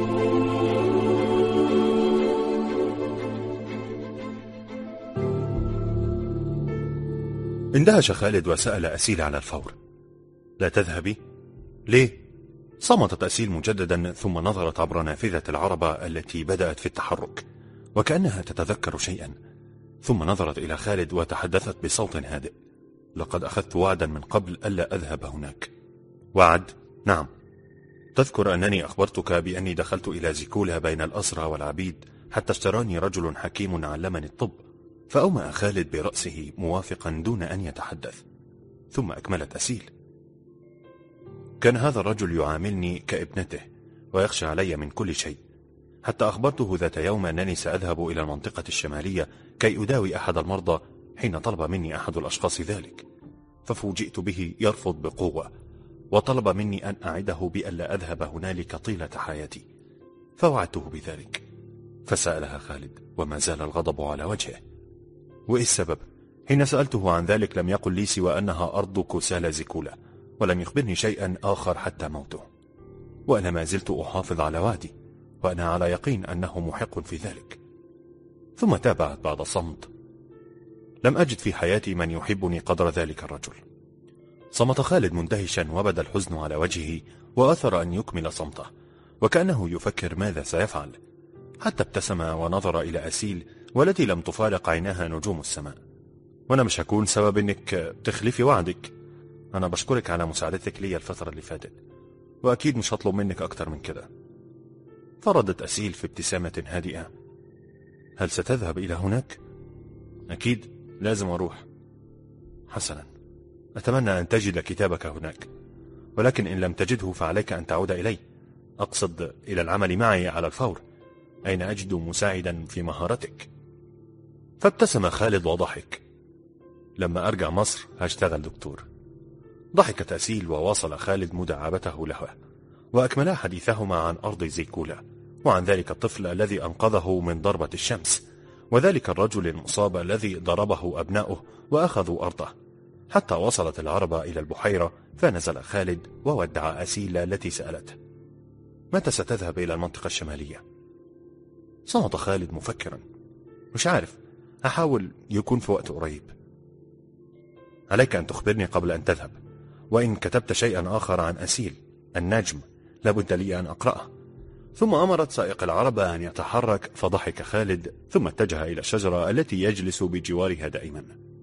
اندهش خالد وسأل أسيل على الفور: لا تذهبي؟ ليه؟ صمتت أسيل مجددا ثم نظرت عبر نافذة العربة التي بدأت في التحرك وكأنها تتذكر شيئا، ثم نظرت إلى خالد وتحدثت بصوت هادئ: لقد أخذت وعدا من قبل ألا أذهب هناك. وعد؟ نعم. تذكر أنني أخبرتك بأني دخلت إلى زيكولا بين الأسرى والعبيد حتى اشتراني رجل حكيم علمني الطب. فأومأ خالد برأسه موافقا دون أن يتحدث، ثم أكملت أسيل: كان هذا الرجل يعاملني كابنته ويخشى علي من كل شيء، حتى أخبرته ذات يوم أنني سأذهب إلى المنطقة الشمالية كي أداوي أحد المرضى حين طلب مني أحد الأشخاص ذلك، ففوجئت به يرفض بقوة وطلب مني أن أعده بألا أذهب هنالك طيلة حياتي، فوعدته بذلك. فسألها خالد وما زال الغضب على وجهه: وإيه السبب؟ حين سألته عن ذلك لم يقل لي سوى أنها أرض كسالى زيكولا، ولم يخبرني شيئا آخر حتى موته، وأنا ما زلت أحافظ على وعدي، وأنا على يقين أنه محق في ذلك. ثم تابعت بعد صمت: لم أجد في حياتي من يحبني قدر ذلك الرجل. صمت خالد مندهشا وبدا الحزن على وجهه، وأثر أن يكمل صمته وكأنه يفكر ماذا سيفعل، حتى ابتسم ونظر إلى أسيل والتي لم تفارق عيناها نجوم السماء: وأنا مش هكون سبب إنك تخلفي وعدك. أنا بشكرك على مساعدتك لي الفترة اللي فاتت، وأكيد مش هطلب منك أكتر من كده. فردت أسيل في ابتسامة هادئة: هل ستذهب إلى هناك؟ أكيد، لازم أروح. حسنا، أتمنى أن تجد كتابك هناك، ولكن إن لم تجده فعليك أن تعود إلي، أقصد إلى العمل معي على الفور. أين أجد مساعدا في مهارتك؟ فابتسم خالد وضحك. لما أرجع مصر هشتغل دكتور. ضحكت أسيل وواصل خالد مداعبته له، وأكملا حديثهما عن أرض زيكولا، وعن ذلك الطفل الذي أنقذه من ضربة الشمس، وذلك الرجل المصاب الذي ضربه أبناؤه وأخذوا أرضه، حتى وصلت العربة إلى البحيرة. فنزل خالد وودع أسيل التي سألته: متى ستذهب إلى المنطقة الشمالية؟ صمت خالد مفكرا. مش عارف، أحاول يكون في وقت قريب. عليك أن تخبرني قبل أن تذهب، وإن كتبت شيئا آخر عن أسيل النجم لابد لي أن أقرأه. ثم أمرت سائق العربة أن يتحرك، فضحك خالد ثم اتجه إلى الشجرة التي يجلس بجوارها دائما.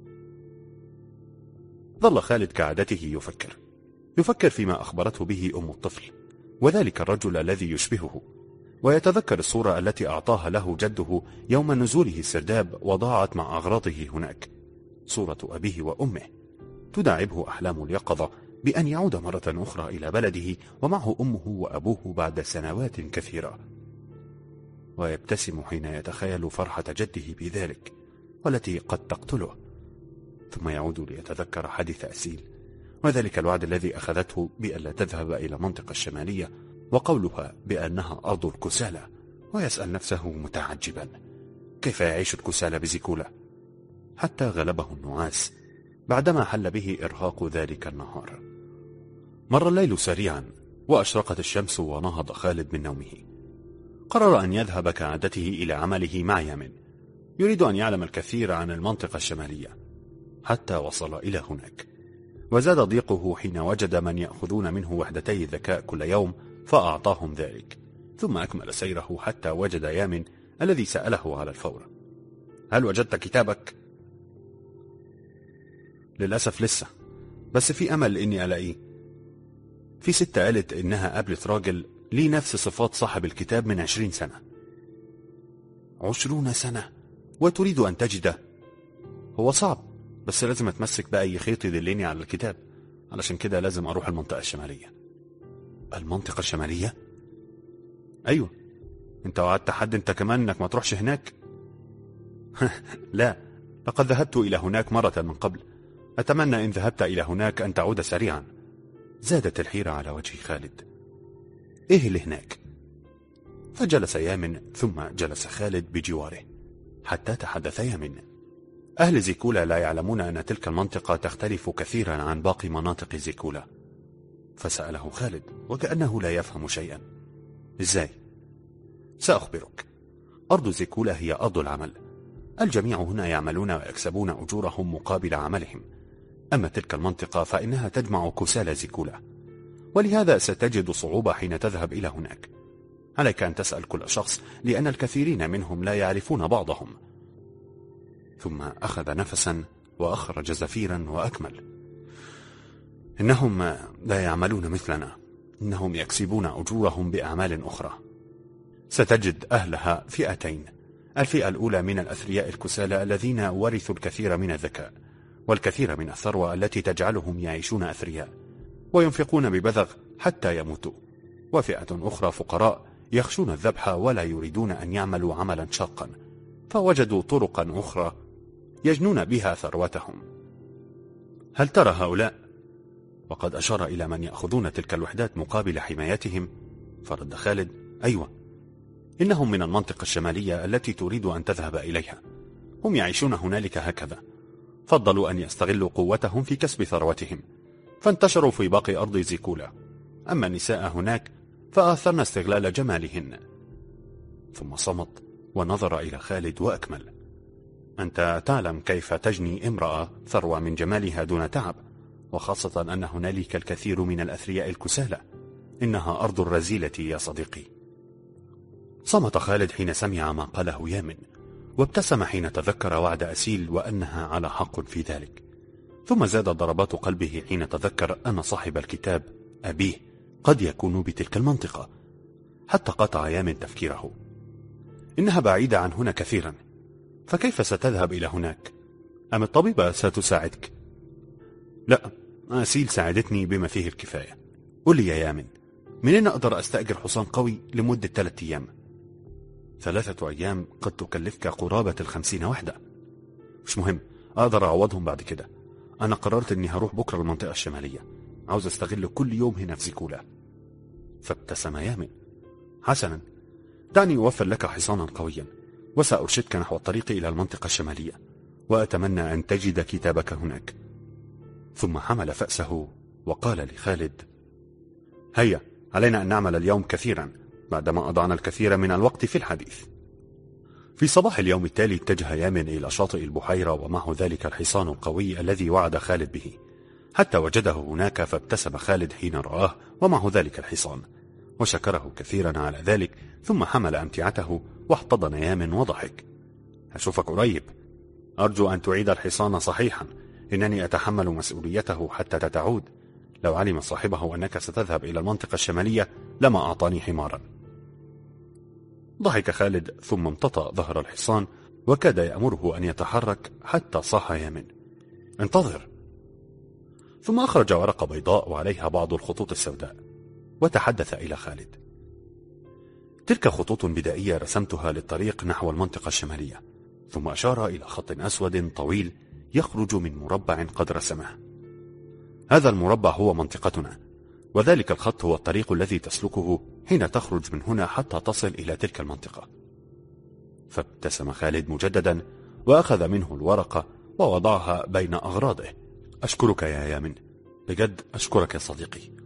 ظل خالد كعادته يفكر فيما أخبرته به أم الطفل، وذلك الرجل الذي يشبهه، ويتذكر الصورة التي أعطاها له جده يوم نزوله السرداب وضاعت مع أغراضه هناك، صورة أبيه وأمه. تداعبه أحلام اليقظة بأن يعود مرة أخرى إلى بلده ومعه أمه وأبوه بعد سنوات كثيرة، ويبتسم حين يتخيل فرحة جده بذلك والتي قد تقتله. ثم يعود ليتذكر حديث أسيل، وذلك الوعد الذي أخذته بألا تذهب إلى المنطقة الشمالية، وقولها بأنها أرض الكسالى، ويسأل نفسه متعجبا كيف يعيش الكسالى بزيكولا، حتى غلبه النعاس بعدما حل به إرهاق ذلك النهار. مر الليل سريعا وأشرقت الشمس، ونهض خالد من نومه. قرر أن يذهب كعادته إلى عمله مع يامن، يريد أن يعلم الكثير عن المنطقة الشمالية. حتى وصل إلى هناك، وزاد ضيقه حين وجد من يأخذون منه وحدتي الذكاء كل يوم، فأعطاهم ذلك. ثم أكمل سيره حتى وجد يامن الذي سأله على الفور: هل وجدت كتابك؟ للأسف لسه، بس في أمل إني ألاقيه. في ست قالت إنها قابلت راجل ليه نفس صفات صاحب الكتاب من 20 سنة. 20 سنة وتريد أن تجده؟ هو صعب، بس لازم أتمسك بأي خيط يدلني على الكتاب، علشان كده لازم أروح المنطقة الشمالية. المنطقة الشمالية؟ أيوة، أنت وعدت حد أنت كمان أنك ما تروحش هناك؟ لا، لقد ذهبت إلى هناك مرة من قبل، أتمنى إن ذهبت إلى هناك أن تعود سريعا. زادت الحيرة على وجه خالد. إيه اللي هناك؟ فجلس يامن ثم جلس خالد بجواره حتى تحدث يامن. أهل زيكولا لا يعلمون أن تلك المنطقة تختلف كثيرا عن باقي مناطق زيكولا. فسأله خالد وكأنه لا يفهم شيئا. إزاي؟ سأخبرك. أرض زيكولا هي أرض العمل، الجميع هنا يعملون ويكسبون أجورهم مقابل عملهم. أما تلك المنطقة فإنها تجمع كسالى زيكولا، ولهذا ستجد صعوبة حين تذهب إلى هناك. عليك أن تسأل كل شخص، لأن الكثيرين منهم لا يعرفون بعضهم. ثم أخذ نفسا وأخرج زفيرا وأكمل: إنهم لا يعملون مثلنا، إنهم يكسبون أجورهم بأعمال أخرى. ستجد أهلها فئتين: الفئة الأولى من الأثرياء الكسالى الذين ورثوا الكثير من الذكاء والكثير من الثروة التي تجعلهم يعيشون أثرياء وينفقون ببذغ حتى يموتوا، وفئة أخرى فقراء يخشون الذبح ولا يريدون أن يعملوا عملا شاقا، فوجدوا طرقا أخرى يجنون بها ثروتهم. هل ترى هؤلاء؟ وقد أشار إلى من يأخذون تلك الوحدات مقابل حمايتهم. فرد خالد: أيوة، إنهم من المنطقة الشمالية التي تريد أن تذهب إليها. هم يعيشون هنالك هكذا، فضلوا أن يستغلوا قوتهم في كسب ثروتهم، فانتشروا في باقي أرض زيكولا. أما النساء هناك فآثرن استغلال جمالهن. ثم صمت ونظر إلى خالد وأكمل: أنت تعلم كيف تجني امرأة ثروة من جمالها دون تعب، وخاصة أن هنالك الكثير من الأثرياء الكسالى. إنها أرض الرزيلة يا صديقي. صمت خالد حين سمع ما قاله يامن، وابتسم حين تذكر وعد أسيل وأنها على حق في ذلك. ثم زاد ضربات قلبه حين تذكر أن صاحب الكتاب أبيه قد يكون بتلك المنطقة. حتى قطع يامن تفكيره: إنها بعيدة عن هنا كثيرا، فكيف ستذهب إلى هناك؟ أم الطبيبة ستساعدك؟ لا، أسيل ساعدتني بما فيه الكفاية. قل لي يا يامن، منين أقدر أستأجر حصان قوي لمدة 3 أيام؟ 3 أيام قد تكلفك قرابة 50 وحدة. مش مهم، أقدر أعوضهم بعد كده. أنا قررت أني هروح بكرة المنطقة الشمالية، عاوز أستغل كل يوم هنا في زيكولا. فابتسم يامن. حسنا، دعني أوفر لك حصانا قويا، وسأرشدك نحو الطريق إلى المنطقة الشمالية، وأتمنى أن تجد كتابك هناك. ثم حمل فأسه وقال لخالد: هيا، علينا أن نعمل اليوم كثيرا بعدما أضعنا الكثير من الوقت في الحديث. في صباح اليوم التالي اتجه يامن إلى شاطئ البحيرة ومعه ذلك الحصان القوي الذي وعد خالد به، حتى وجده هناك. فابتسم خالد حين رآه ومعه ذلك الحصان، وشكره كثيرا على ذلك، ثم حمل أمتعته واحتضن يامن وضحك. أشوفك قريب. أرجو أن تعيد الحصان صحيحا، إنني أتحمل مسؤوليته حتى تعود. لو علم صاحبه أنك ستذهب إلى المنطقة الشمالية لما أعطاني حمارا. ضحك خالد ثم امتطأ ظهر الحصان، وكاد يأمره أن يتحرك حتى صاح يامن: انتظر. ثم أخرج ورقة بيضاء وعليها بعض الخطوط السوداء، وتحدث إلى خالد: تلك خطوط بدائية رسمتها للطريق نحو المنطقة الشمالية. ثم أشار إلى خط أسود طويل يخرج من مربع قد رسمه. هذا المربع هو منطقتنا، وذلك الخط هو الطريق الذي تسلكه حين تخرج من هنا حتى تصل إلى تلك المنطقة. فابتسم خالد مجددا وأخذ منه الورقة ووضعها بين أغراضه. أشكرك يا يامن، بجد أشكرك يا صديقي.